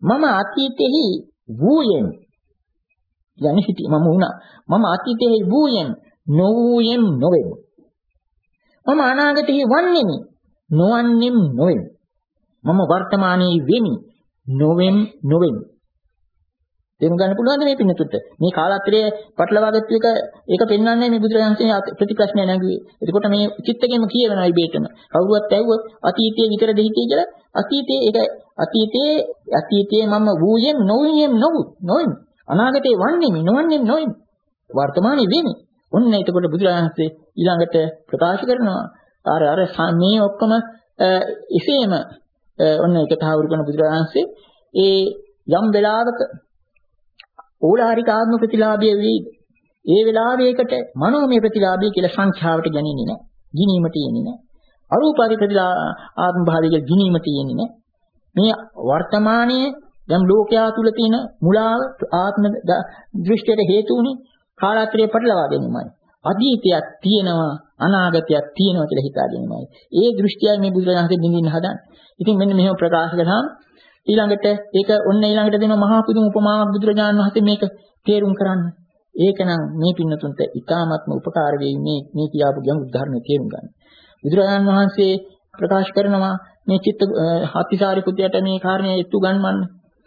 මම අතීතෙහි වූයෙන් යන්නේ හිටි මම වුණා. මම අතීතෙහි වූයෙන් නොවූයෙන් නොවෙමි. මම අනාගතෙහි වන්නේමි නොවන්නෙම් නොවෙමි. මම වර්තමානයේ වෙමි නොවෙම් නොවෙමි. තේරුම් ගන්න පුළුවන්ද මේ පින්නතුත්? මේ කාලත්‍රයේ පටලවාගත්තු එක ඒක පෙන්වන්නේ මේ බුදුරජාණන්සේ ප්‍රතිප්‍රශ්නය නැගුවේ. එතකොට මේ චිත්තකෙම කියවෙනවා ඉබේටම. කවුරුවත් ඇහුවොත් අතීතයේ විතරද හිතේ කියලා අතීතයේ ඒක අතීතයේ අතීතයේ මම වූයෙන් නොවුයෙන් නොවු නොවෙමි. අනාගතේ වන්නේමි නොවන්නෙම් නොවෙමි. වර්තමානයේ වෙමි. ඔන්න එතකොට බුදුරජාණන්සේ ඊළඟට ප්‍රකාශ කරනවා අර අර මේ ඔක්කොම එසේම ඔන්න ඒක තහවුරු කරන බුදුරජාණන්සේ ඒ යම් වෙලාවක ඕලාරික ආත්ම ප්‍රතිලාභය වේද ඒ වෙලාවේකට මනෝමය ප්‍රතිලාභය කියලා සංඛ්‍යාවට ගන්නේ නැහැ. ගිනීමට යන්නේ නැහැ. අරූපාරික ආත්ම භාවය කියලා ගිනීමට යන්නේ නැහැ. මේ වර්තමානයේ දැන් ලෝකයා තුල තියෙන මුලාව ආත්ම දෘෂ්ටියට හේතු වුනේ කාලාත්‍රයේ පටලවා ගැනීමයි. අතීතයක් තියෙනවා අනාගතයක් තියෙනවා කියලා හිතා ගැනීමයි. ඒ දෘෂ්ටියයි මේ බුදුරජාණන්සේ බින්දින්න හදන්නේ. ඉතින් මෙන්න මෙහෙම ප්‍රකාශ කළාම ඊළඟට ඒක ඔන්න ඊළඟට දෙන මහා පුදුම උපමාවක් බුදුරජාණන් වහන්සේ මේක තේරුම් කරන්න. ඒකනම් මේ පින්නතුන්ට ඉතාමත්ම උපකාර වෙයි මේ මේ කියාපු ගැඹුරු ධර්මයේ තේරුම් ගන්න. බුදුරජාණන් වහන්සේ ප්‍රකාශ කරනවා මේ චිත්ත හත්තිසාරි පුත්‍රයාට මේ කාරණේ ඉතු ගන්නවන්න.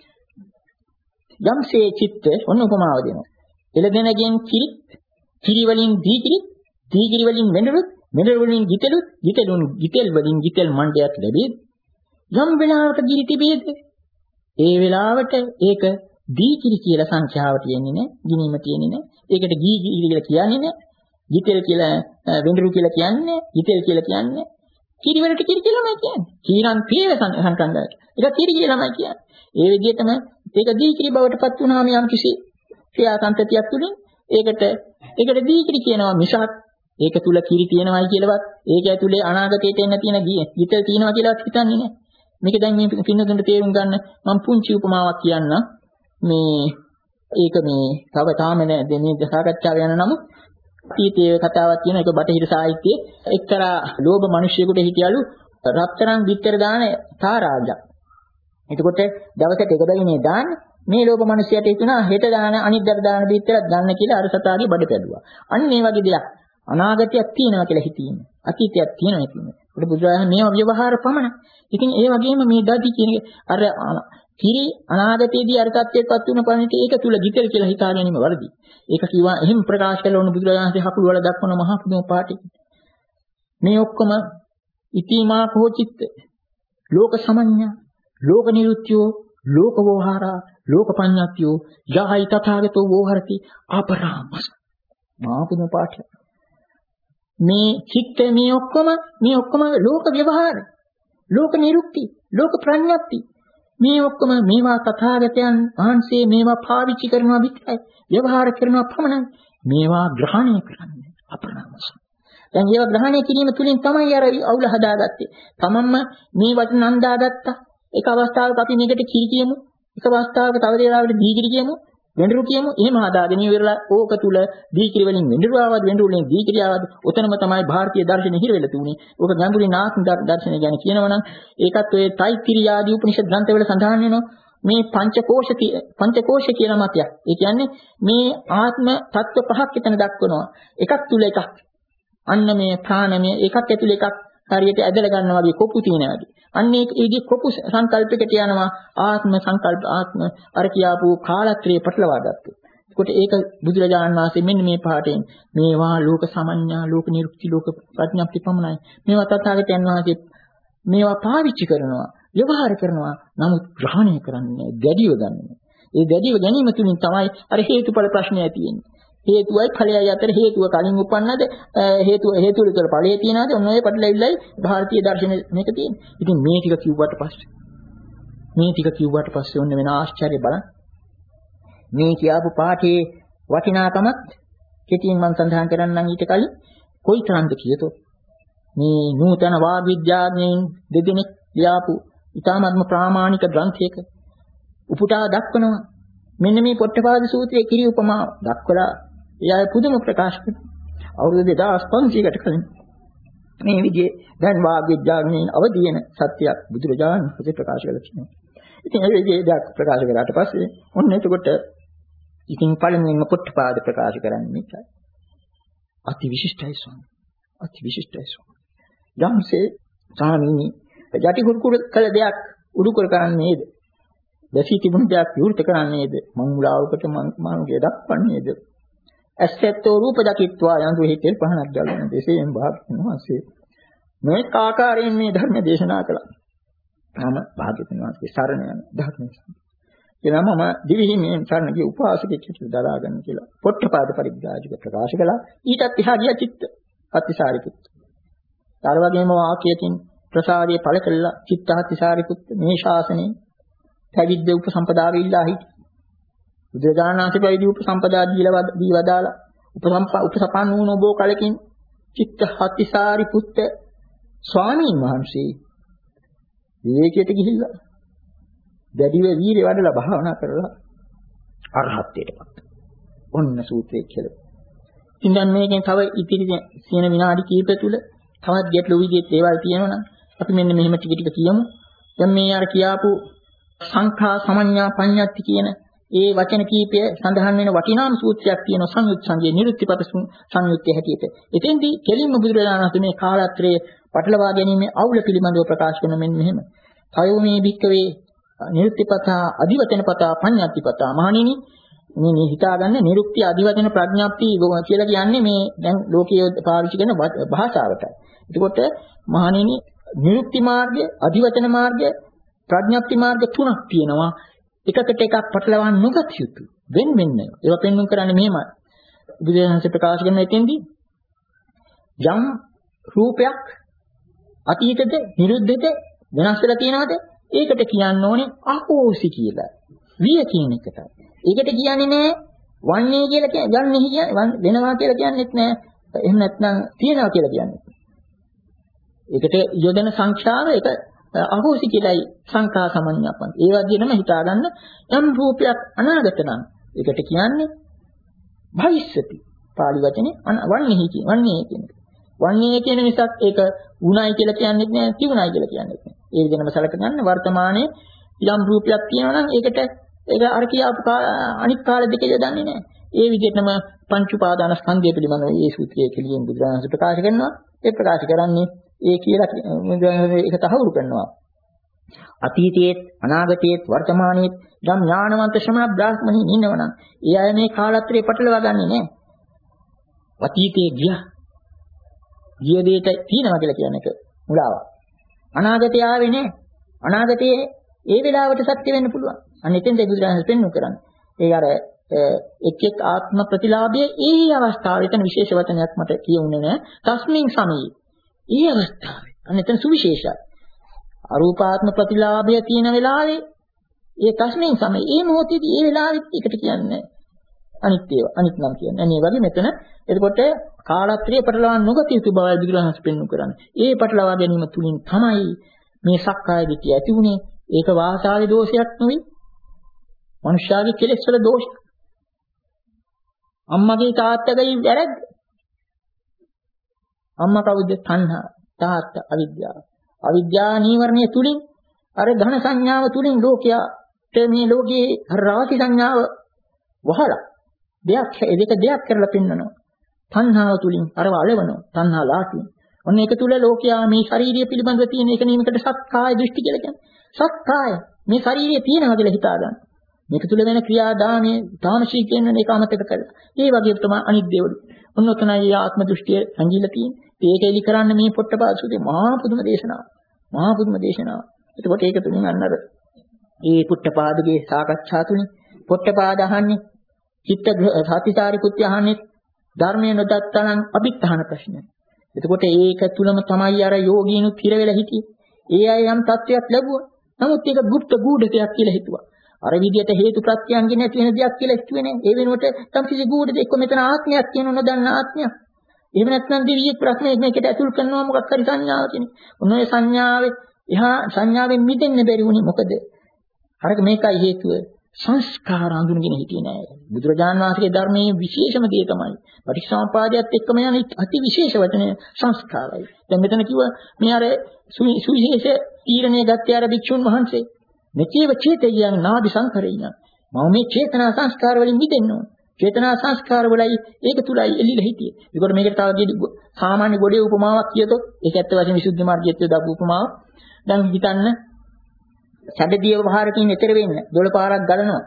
යම්සේ චිත්ත ඔන්න උපමාව දෙනවා. එළදෙනගෙන් කිරි කිරි වලින් දීකිරි දීකිරි වලින් මෙඬරු මෙඬරු වලින් ගිතෙලු ගිතෙලුන් ගිතෙල් වලින් ගිතෙල් මණ්ඩයක් ලැබෙයි. යම් වෙලාවක ගිරි තිබේද ඒ වෙලාවට ඒක දීකිරි කියලා සංඛ්‍යාවට යන්නේ නැහැ, ගිනීම තියෙන්නේ නැහැ. ඒකට ගී ගිරි කියලා කියන්නේ නැහැ. ගිතෙල් කියලා වෙඬරු කියලා කියන්නේ, ගිතෙල් කියලා කියන්නේ. කිරි වලට කිරි කියලාමයි කියන්නේ. කීරන් පේව සංකන්දයට. ඒක කිරි කියලාමයි කියන්නේ. ඒ විදිහටම ඒක දීකිරි බවට පත් වුණාම යම් කිසි ක්‍රියාසංතතියක් තුළින් ඒකට ඒකට දීකිරි කියනවා මිසක් ඒක තුල කිරි තියෙනවයි කියලාවත් ඒක ඇතුලේ අනාගතයට එන්න තියෙන ගිතෙල් තියෙනවා කියලාවත් හිතන්නේ නැහැ. මේක දැන් මේ පින්නතුන්ට තේරුම් ගන්න මම පුංචි උපමාවක් කියන්නම්. මේ ඒක මේ තව තාම නෑ මේ සාකච්ඡාව යන නමුත් අතීතයේ කතාවක් කියන එක බටහිර සාහිත්‍යයේ එක්තරා ලෝභ මිනිසියෙකුට හිටියලු රත්තරන් බිත්තර දාන තාරාජා. එතකොට දවසට එක බැගිනේ දාන්න මේ ලෝභ මිනිසියට හිතුණා හෙට දාන අනිද්දාට දාන බිත්තරක් ගන්න කියලා අර සතාගේ බඩ පැදුවා. අන්න ඒ වගේ දෙයක් අනාගතයක් තියෙනවා කියලා හිතින්නේ. අතීතයක් තියෙනවා කියන්නේ. ඒක බුදුරජාණන් මේවා ව්‍යවහාර පමණ. ඉතින් ඒ වගේම මේ දඩි කියන අර කිරි අනාගතයේදී අර තත්ත්වයටපත් වුණ පණිට ඒක තුල ගිතෙල් කියලා හිතා ගැනීම වරදි. ඒක කිව්වා එහෙම ප්‍රකාශ කළ ඕන බුදුරජාණන්සේ හකුළු වල දක්වන මහා පුදුම පාඨය. මේ ඔක්කොම ඉතිමා කෝචිත්ත ලෝක සමඤ්ඤා ලෝක නිරුත්‍යෝ ලෝක වෝහාරා ලෝක පඤ්ඤාත්‍යෝ යහයි තථාගතෝ වෝහරති අපරාමස. මහා පුදුම පාඨය. මේ චිත්ත මේ ඔක්කොම මේ ඔක්කොම ලෝක ව්‍යවහාර ලෝක නිරුක්ති ලෝක ප්‍රඥප්ති මේ ඔක්කොම මේවා තථාගතයන් වහන්සේ මේවා පාවිච්චි කරනවා විතරයි ව්‍යවහාර කරනවා පමණයි මේවා ග්‍රහණය කරන්නේ අපරාමස. දැන් ඒවා ග්‍රහණය කිරීම තුළින් තමයි අර අවුල හදාගත්තේ. තමන්ම මේ වචන නන්දාගත්තා. එක අවස්ථාවක අපි මේකට කිරි කියමු. එක අවස්ථාවක තව දේලාවකට දීකිරි කියමු. වෙඬරු කියමු. එහෙම හදාගෙන ඉවරලා ඕක තුල දීකිරි වලින් වෙඬරු ආවද වෙඬරු වලින් දීකිරි ආවද ඔතනම තමයි ಭಾರತೀಯ දර්ශනේ හිර වෙලා තිබුණේ. ඕක ගැඹුරින් ආත්ම දර්ශනය ගැන කියනවනම් ඒකත් ඔය තෛත්තිරිය ආදී උපනිෂද් ග්‍රන්ථවල සඳහන් වෙනවා. මේ පංචකෝෂ පංචකෝෂ කියන මතයක්. ඒ කියන්නේ මේ ආත්ම තත්ත්ව පහක් එතන දක්වනවා. එකක් තුල එකක්. අන්න මේ ප්‍රාණමය එකක් ඇතුළේ එකක් හරියට ඇදලා ගන්නවා වගේ කොපු තියෙනවා වගේ. අන්න ඒක ඒකේ කොපු සංකල්පයකට යනවා ආත්ම සංකල්ප ආත්ම අර කියාපු කාලත්‍රයේ පටලවා ගත්තා. ඒකට ඒක බුදුරජාණන් වහන්සේ මෙන්න මේ පාඩයෙන් මේවා ලෝක සමඤ්ඤා ලෝක නිරුක්ති ලෝක ප්‍රඥප්ති පමණයි. මේවා තථාගතයන් වහන්සේ මේවා පාවිච්චි කරනවා ව්‍යවහාර කරනවා නමුත් ග්‍රහණය කරන්නේ දැඩිව ගන්නවා. ඒ දැඩිව ගැනීම තුලින් තමයි අර හේතුඵල ප්‍රශ්නය ඇති වෙන්නේ. හේතුවයි ඵලයයි අතර හේතුව කලින් උපන්නද හේතුව හේතු වල ඵලයේ තියනවාද ඔන්න ඔය පැටලෙවිලයි ಭಾರತೀಯ දර්ශනේ මේක තියෙන්නේ. ඉතින් මේ ටික කිව්වට පස්සේ මේ ටික කිව්වට පස්සේ ඔන්න වෙන ආශ්චර්ය බලන්න. මේ කියාපු පාඨයේ වටිනාකමත් කෙටියෙන් මම සඳහන් කරන්නම් ඊට කලින් කොයිතරම්ද කියතොත් මේ නූතන වාග් විද්‍යාඥයින් දෙදෙනෙක් ලියාපු ඉතාමත්ම ප්‍රාමාණික ග්‍රන්ථයක උපුටා දක්වනවා. මෙන්න මේ පොට්ටපාද සූත්‍රයේ කිරි උපමා දක්වලා එයා පුදුම ප්‍රකාශ කරනවා. අවුරුදු දෙදාස් පන්සීයකට කලින් මේ විදිහේ දැන් වාග් විද්‍යාඥයින් අවදි වෙන සත්‍යයක් බුදුරජාණන් වහන්සේ ප්‍රකාශ කළා කියනවා. ඉතින් ඒ විදිහේ දෙයක් ප්‍රකාශ කරාට පස්සේ ඔන්න එතකොට ඉතින් පළමුවෙන්ම පොට්ටපාද ප්‍රකාශ කරන්නේ මේකයි. අති විශිෂ්ටයි ස්වාමී. අති විශිෂ්ටයි ස්වාමී. යම්සේ ස්වාමීනි යටි කුරුකුරු කළ දෙයක් උඩුකුර කරන්නේ නේද? දැසී තිබුණු දෙයක් විවෘත කරන්නේ නේද? මංගුලාවකට මංගුලිය දක්වන්නේ නේද? ඇස්සැත්තෝ රූප දකිත්වා යන්තු හිතෙල් පහනක් ගලන දෙසේම භාග්‍යවතුන් වහන්සේ මේ ආකාරයෙන් මේ ධර්ම දේශනා කළා. මම භාග්‍යවතුන් වහන්සේ සරණ යන ධර්මයේ කියලා මම දිවිහිමියෙන් සරණ ගිය උපාසකෙක් කියලා දරාගන්න කියලා පොට්ටපාද පරිබ්‍රාජක ප්‍රකාශ කළා. ඊටත් එහා ගිය චිත්ත අතිසාරිපුත්ත. අර වගේම වාක්‍යයෙන් ප්‍රසාදයේ පළ කළා චිත්ත අතිසාරිපුත්ත මේ ශාසනයේ පැවිද්ද උපසම්පදාවේ ඉල්ලා හිටියා. බුදුදානහසේ පැවිදි උපසම්පදා දීලා දී වදාලා උපසම්පා උපසපන් වුණ ඔබ කලකින් චිත්ත අතිසාරිපුත්ත ස්වාමීන් වහන්සේ විවේකයට ගිහිල්ලා දැඩිව වීර්ය වඩලා භාවනා කරලා අරහත්ත්වයටපත්. ඔන්න සූත්‍රයේ කියලා. ඉතින් දැන් මේකෙන් තව ඉතිරි සියන විනාඩි කිහිප තුල තවත් ගැටළු විදිහේ දේවල් තියෙනවා නම් අපි මෙන්න මෙහෙම ටික ටික කියමු. දැන් මේ අර කියාපු සංඛා සමඤ්ඤා පඤ්ඤාති කියන ඒ වචන කීපය සඳහන් වෙන වටිනාම සූත්‍රයක් තියෙනවා සංයුත් සංගේ නිරුක්තිපත සංයුත්තේ හැටියට. එතෙන්දී කෙලින්ම බුදුරජාණන් වහන්සේ මේ කාලත්‍රයේ පටලවා ගැනීමේ අවුල පිළිබඳව ප්‍රකාශ කරන මෙන්න මෙහෙම. තයෝ මේ භික්කවේ නිරුක්තිපතා අධිවචනපතා පඤ්ඤාතිපතා මහණෙනි මේ මේ හිතාගන්න නිරුක්ති අධිවචන ප්‍රඥාප්ති කියලා කියන්නේ මේ දැන් ලෝකයේ පාවිච්චි කරන භාෂාවටයි. එතකොට මහණෙනි නිරුක්ති මාර්ගය අධිවචන මාර්ගය ප්‍රඥාප්ති මාර්ග තුනක් තියෙනවා. එකකට එකක් පටලවා නොගත යුතු වෙන වෙන ඒවා පෙන්වන්න කරන්නේ මෙහෙමයි. බුදුරජාණන්සේ ප්‍රකාශ කරන එතෙන්දී යම් රූපයක් අතීතද නිරුද්ධද වෙනස් වෙලා තියෙනවද ඒකට කියන්න ඕනේ අහෝසි කියලා. විය කියන එකට. ඒකට කියන්නේ නෑ වන්නේ කියලා කියන්නේ යන්නේ කියන්නේ වෙනවා කියලා කියන්නේත් නෑ. එහෙම නැත්නම් තියනවා කියලා කියන්නේ. ඒකට යොදන සංඛ්‍යාව ඒක අහෝසි කියලායි සංඛා සමඤ්ඤාපන්. ඒ වගේම හිතාගන්න යම් රූපයක් අනාගත නම් ඒකට කියන්නේ භවිෂ්‍යති. පාලි වචනේ වන්නේහි කියන වන්නේ කියන එක. වන්නේ කියන නිසාත් ඒක උණයි කියලා කියන්නේත් නෑ තිබුණයි කියලා කියන්නේත් නෑ. ඒ විදිහම සැලකගන්න වර්තමානයේ යම් රූපයක් තියෙනවා නම් ඒකට ඒක අර කියාපු අනිත් කාල දෙක යොදන්නේ නෑ. ඒ විදිහටම පංච උපාදාන ස්කන්ධය පිළිබඳව මේ සූත්‍රයේ කෙලියෙන් බුදුරජාණන් ප්‍රකාශ කරනවා. ඒ ප්‍රකාශ කරන්නේ ඒ කියලා ඒක තහවුරු කරනවා. අතීතයේත් අනාගතයේත් වර්තමානයේත් යම් ඥානවන්ත ශ්‍රමණ බ්‍රාහ්මණයින් ඉන්නවනම් ඒ අය මේ කාලත්‍රේ පටලවා ගන්නෙ නෑ. අතීතයේ ගියා. ගිය දෙයට තියනවා කියලා කියන එක මුලාවක්. අනාගතය ආවේ නෑ. අනාගතයේ ඒ වෙලාවට සත්‍ය වෙන්න පුළුවන්. අන්න එතෙන්ද බුදුරජාණන් පෙන්වු කරන්නේ. ඒ අර එක් එක් ආත්ම ප්‍රතිලාභයේ ඒ අවස්ථාවේ එතන විශේෂ වචනයක් මට කියුනේ නෑ. තස්මින් සමයේ. ඒ අවස්ථාවේ අන්න එතන සුවිශේෂයි. අරූපාත්ම ප්‍රතිලාභය තියෙන වෙලාවේ ඒ තස්මින් සමයේ ඒ මොහොතේදී ඒ වෙලාවෙත් එකට කියන්නේ අනිත් ඒවා අනිත් නම් කියන්නේ. අනේ වගේ මෙතන එතකොට කාලත්‍රයේ පටලවා නොගත යුතු බවයි බුදුරජාණන් පෙන්වු කරන්නේ. ඒ පටලවා ගැනීම තුලින් තමයි මේ සක්කාය දිට්ඨිය ඇති වුනේ. ඒක වාසාවේ දෝෂයක් නෙවෙයි. මනුෂ්‍යයාගේ කෙලෙස් වල දෝෂ. අම්මගේ තාත්තගේ වැරද්ද. අම්මා කවුද? තණ්හා. තාත්තා අවිද්‍යාව. අවිද්‍යා නීවරණය තුලින් අර ධන සංඥාව තුලින් ලෝකයට මේ ලෝකයේ රාශි සංඥාව වහලා දෙයක් ඒක දෙයක් කරලා පෙන්නනවා. තණ්හාව තුලින් අරව අලවනවා. තණ්හා ලාටි. ඔන්න ඒක තුල ලෝකයා මේ ශාරීරිය පිළිබඳව තියෙන එක නීමකට සක්කාය දෘෂ්ටි කියලා කියන්නේ. සක්කාය මේ ශාරීරිය තියෙනවා කියලා හිතා ගන්න. මේක තුල වෙන ක්‍රියාදාමයේ තාමශී කියන එක අමතක කරලා. ඒ වගේ තමයි අනිත් දේවල්. ඔන්න ඔතනයි ආත්ම දෘෂ්ටිය සංජීලා තියෙන්නේ. ඒක එලි කරන්න මේ පොට්ටපාසුගේ මහා පුදුම දේශනාව. මහා පුදුම දේශනාව. එතකොට ඒක තුලින් අන්නර ඒ පුට්ටපාදගේ සාකච්ඡා තුලින් පොට්ටපාද අහන්නේ චිත්ත සාතිසාරි පුත්‍ය අහන්නේ ධර්මයේ නොදත්තනම් අභිත්තහන ප්‍රශ්නය. එතකොට ඒක තුලම තමයි අර යෝගීනුත් හිර වෙලා හිටියේ. ඒ අය යම් තත්වයක් ලැබුවා. නමුත් ඒක গুপ্ত ගුඪ දෙයක් කියලා හිතුවා. අර විදියට හේතු ප්‍රත්‍යයන්ගේ නැති වෙන දෙයක් කියලා හිතුවේ නේ. ඒ වෙනුවට සම්පූර්ණ ගුඪ දෙයක් මෙතන ආත්මයක් කියන නොදන්න ආත්මයක්. එහෙම නැත්නම් දිවියෙක් ප්‍රශ්නයක් මේකට ඇතුල් කරනවා මොකක් හරි සංඥාවක් කියන්නේ. ඔන්න ඔය සංඥාවේ එහා සංඥාවෙන් මිදෙන්න බැරි වුණේ මොකද? අරක මේකයි හේතුව. සංස්කාර අඳුනගෙන හිටියේ නෑ. බුදුරජාණන් වහන්සේගේ ධර්මයේ විශේෂම දේ තමයි පටිච්චසමුපාදයට එක්කම යන අති විශේෂ වචනය සංස්කාරයි. දැන් මෙතන කිව්වා මේ අර සුවිශේෂ තීරණය ගත්තේ අර භික්ෂුන් වහන්සේ. මෙචේව චේතයන් නාදි සංකරේයන්. මම මේ චේතනා සංස්කාර වලින් මිදෙන්න ඕන. චේතනා සංස්කාර වලයි ඒක තුලයි එළිලා හිටියේ. ඒකට මේකට තව සාමාන්‍ය ගොඩේ උපමාවක් කියතොත් ඒක ඇත්ත වශයෙන්ම විසුද්ධි මාර්ගයේ දාපු උපමාවක්. දැන් හිතන්න සැඩදිය වහරකින් එතර වෙන්න දොළ පාරක් ගලනවා.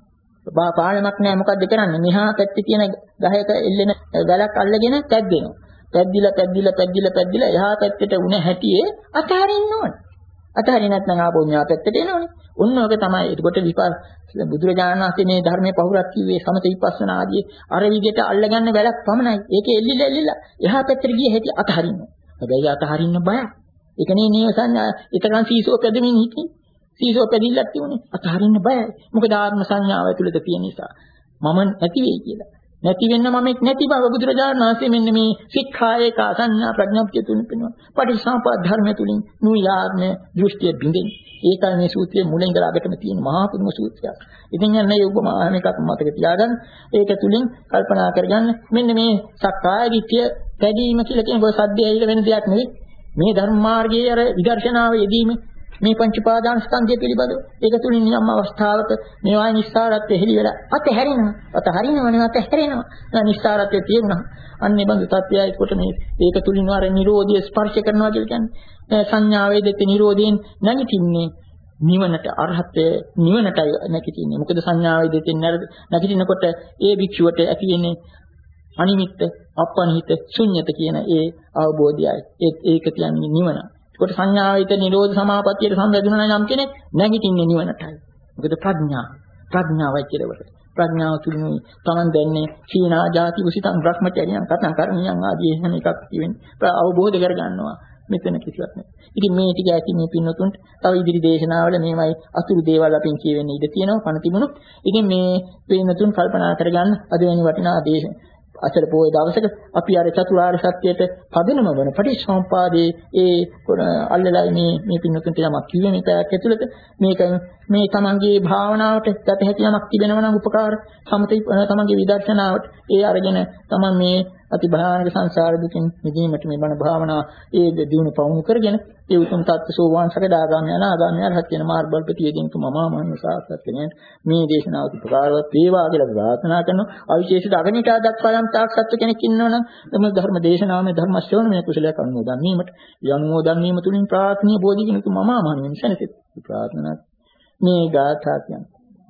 බා පාලමක් නෑ මොකද්ද කරන්නේ? මෙහා පැත්තේ තියෙන ගහයක එල්ලෙන ගලක් අල්ලගෙන පැද්දෙනවා. පැද්දිලා පැද්දිලා පැද්දිලා පැද්දිලා එහා පැත්තට උණ හැටියේ අතහරින්න ඕනේ. අතහරින්න නැත්නම් ආපහු මෙහා පැත්තට එනවනේ. ඔන්න ඔක තමයි. ඒකට විපාක බුදුරජාණන් වහන්සේ මේ ධර්මයේ පහුරක් කිව්වේ සමත විපස්සනා ආදී අර විදිහට අල්ලගන්න වැලක් පමණයි. ඒකේ එල්ලිලා එල්ලිලා එහා පැත්තට ගිය හැටි අතහරින්න. හැබැයි අතහරින්න බයයි. ඒකනේ නේව සංඥා ඊතරම් සීසෝ පැදෙමින් හිටියේ. සීසෝ පැදිල්ලක් තියුනේ. අතහරින්න බයයි. මොකද ආත්ම සංඥාව ඇතුළත තියෙන නිසා. මම නැති වෙයි කියලා. නැති වෙන්න මම නැති බව බුදුරජාණන් වහන්සේ මෙන්න මේ සික්ඛායේක සංඥා ප්‍රඥාප්තිය තුලින් පෙන්වනවා. පටිච්චසමුප්පාද ධර්මය තුලින් නුයාත්ම දෘෂ්ටිය බිඳෙන්නේ. ඒකයි මේ සූත්‍රයේ මුලින් ඉඳලා අගටම තියෙන මහා පුදුම සූත්‍රයක්. ඉතින් යන්නේ මේ උපමාන එකක් මතක තියාගන්න. ඒක තුලින් කල්පනා කරගන්න මෙන්න මේ සක්කාය දිට්ඨිය පැදීම කියලා කියන ඔය සද්දය ඇහිලා වෙන දෙයක් නෙවෙයි. මේ ධර්ම මාර්ගයේ අර විදර්ශනාව යෙදීම මේ පංච පාදාන ස්කන්ධය පිළිබඳව ඒක තුලින් යම් අවස්ථාවක මේවා නිස්සාරත්වයේ හෙළි වෙලා අතහැරිනවා. අතහරිනවා නෙවෙයි අතහැරෙනවා. නිස්සාරත්වයේ තියෙනවා. අන්නේ බඳු තත්ත්වයයි කොට මේ ඒක තුලින් වර නිරෝධිය ස්පර්ශ කරනවා කියලා කියන්නේ. සංඥාවේ දෙක නිරෝධයෙන් නැගිටින්නේ නිවනට අරහත්ත්වයේ නිවනටයි නැගිටින්නේ. මොකද සංඥාවේ දෙකෙන් නැගිටිනකොට ඒ භික්ෂුවට ඇති වෙන්නේ අනිමිත්ත, අපනිහිත, ශුන්්‍යත කියන ඒ අවබෝධයයි. ඒත් ඒක කියන්නේ නිවන. ඒකට සංඥාවිත නිරෝධ සමාපත්තියට සම්බන්ධුනා නම් කෙනෙක් නැගිටින්නේ නිවනටයි. මොකද ප්‍රඥා ප්‍රඥාවයි කියලාවට. ප්‍රඥාව තුලින් තමන් දැන්නේ සීනා ජාති උසිතං බ්‍රහ්මචර්යයන් කතං කරණියන් ආදී එහෙම එකක් කියවෙන්නේ. අවබෝධ කර ගන්නවා. මෙතන කිසිවක් නැහැ. ඉතින් මේ ටික ඇති මේ පින්නතුන්ට තව ඉදිරි දේශනාවල මේවයි අතුරු දේවල් අපින් කියවෙන්නේ ඉඳ තියෙනවා පණ තිබුණොත්. ඉතින් මේ පින්නතුන් කල්පනා කරගන්න අද වෙනි වටිනා දේශ අසල පොයේ දවසක අපි අර චතුරාර්ය සත්‍යයට පදනම වන පටිච්චසමුප්පාදයේ ඒ අල්ලලයි මේ මේ පින්නතුන්ට යමක් කිව්වේ මේ පැයක් ඇතුළත මේක මේ තමන්ගේ භාවනාවට ගත හැකි යමක් තිබෙනවා නම් උපකාර සමතේ තමන්ගේ විදර්ශනාවට ඒ අරගෙන තමන් මේ අති භයානක සංසාර දුකින් මිදීමට මේ බණ භාවනා ඒ දිනු පවුණු කරගෙන ඒ උතුම් තත්ත්ව සෝවාන් සකදාගාමී අනාගාමී අරහත් වෙන මාර්ග බල ප්‍රතියදීන් තුමම මහා සාර්ථක වෙන මේ දේශනාව උපකාරවත් වේවා කියලා ප්‍රාර්ථනා කරනවා. අවිශේෂිත අගනිකා දක්වා යම් තාක් සත්‍ය කෙනෙක් ඉන්නවනම් එම ධර්ම දේශනාවේ ධර්ම ශ්‍රවණ මේ කුසලයක් අනුමෝදන් වීමට යනුමෝදන් වීම තුලින් ප්‍රාර්ථනීය බෝධිගිනි තුමම මහා වෙනසෙත් ප්‍රාර්ථනා මේ ගාථා කියන්නේ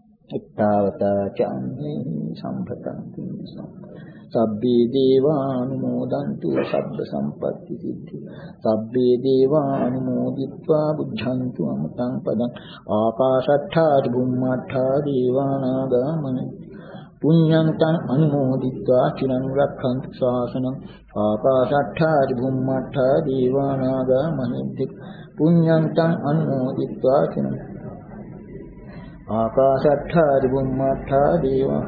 එක්තාවතා චම්මේ සම්පතං තිසං සබ්බේ දේවානුමෝදන්තු සබ්බ සම්පත්ති සිද්ධි සබ්බේ දේවානුමෝදිත්වා බුද්ධන්තු අමතං පදං ආකාශට්ඨා බුම්මට්ඨා දේවානාගාමන පුඤ්ඤන්තං අනුමෝදිත්වා චිරං රක්ඛන්තු ශාසනං ආකාශට්ඨා බුම්මට්ඨා දේවානාගාමන පුඤ්ඤන්තං අනුමෝදිත්වා චිරං ආකාශට්ඨා බුම්මට්ඨා දේවා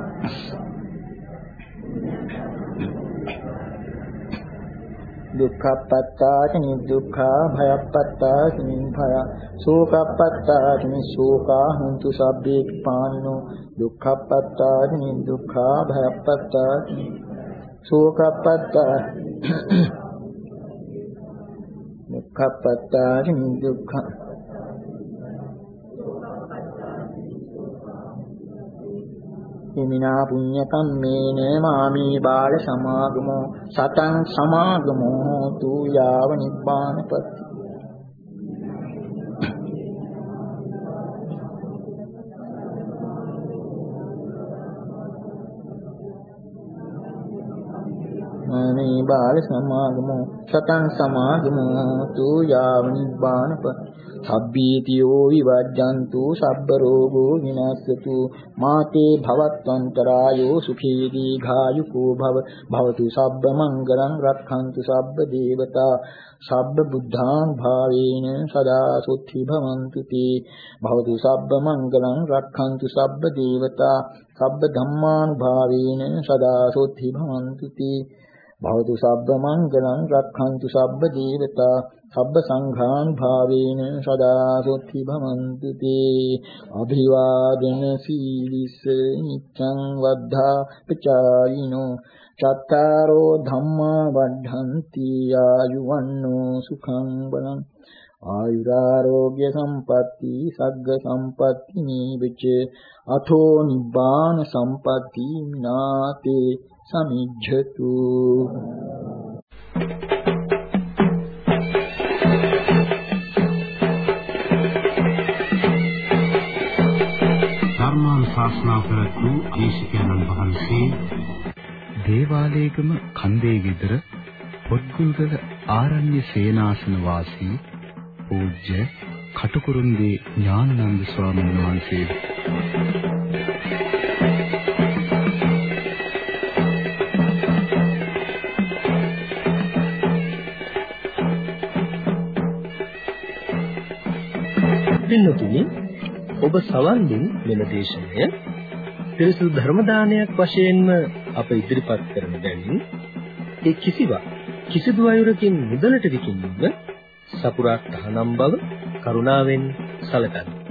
දුක්ඛප්පත්තාච නිදුක්ඛා භයප්පත්තාච නිභය සෝකප්පත්තාච නිසෝකා හුන්තු සබ්බේ පානිනෝ දුක්ඛප්පත්තාච නිදුක්ඛා භයප්පත්තාච සෝකප්පත්තා දුක්ඛප්පත්තාච නිදුක්ඛා හිමිනා පුඤ්ඤ කම්මේන මාමී බාල සමාගමෝ සතං සමාගමෝ තු යාව නිබ්බානපති මාමී බාල සමාගමෝ සතං සමාගමෝ තු යාව නිබ්බානපති සබ්බීතියෝ විවජ්ජන්තු සබ්බ රෝගෝ විනාශතු මාතේ භවත්වන්තරායෝ සුඛී දීඝායුකෝ භව භවතු සබ්බ මංගලං රක්ඛන්තු සබ්බ දේවතා සබ්බ බුද්ධාං භාවේන සදා සුත්ති භවන්තු තේ භවතු සබ්බ මංගලං රක්ඛන්තු සබ්බ දේවතා සබ්බ ධම්මානුභාවේන සදා සුත්ති භවන්තු තේ භවතු සබ්බ මංගලං රක්ඛන්තු සබ්බ දේවතා සබ්බ සංඝාන් භාවේන සදා සොත්ති භවන්තු තේ අභිවාදන සීලිස නිච්ඡං වද්ධා පචායිනෝ චත්තාරෝ ධම්මා වද්ධන්ති ආයුවන්නෝ සුඛං බලං ආයුරාෝග්‍ය සම්පatti සග්ග සම්පatti නීවච අතෝ නිබ්බාන සම්පatti මිනාතේ සමිජ්ජතු. ශාස්ත්‍රා ප්‍රතු දේශකයන්න් වහන්සේ දේවාලයේගම කන්දේ ගෙදර පොත්ගුල්ගල ආරණ්‍ය සේනාසන වාසී පූජ්‍ය කටුකුරුන්දී ඥානানন্দ ස්වාමීන් වහන්සේ. පින්තුනි, ඔබ සවන් දුන් මෙම දේශනය පිරිසුදු ධර්ම දානයක් වශයෙන්ම අප ඉදිරිපත් කරන බැවින් ඒ කිසිවක් කිසිදු අයුරකින් මුදලට විකිණීම සපුරා තහනම් බව කරුණාවෙන් සැලකන්න.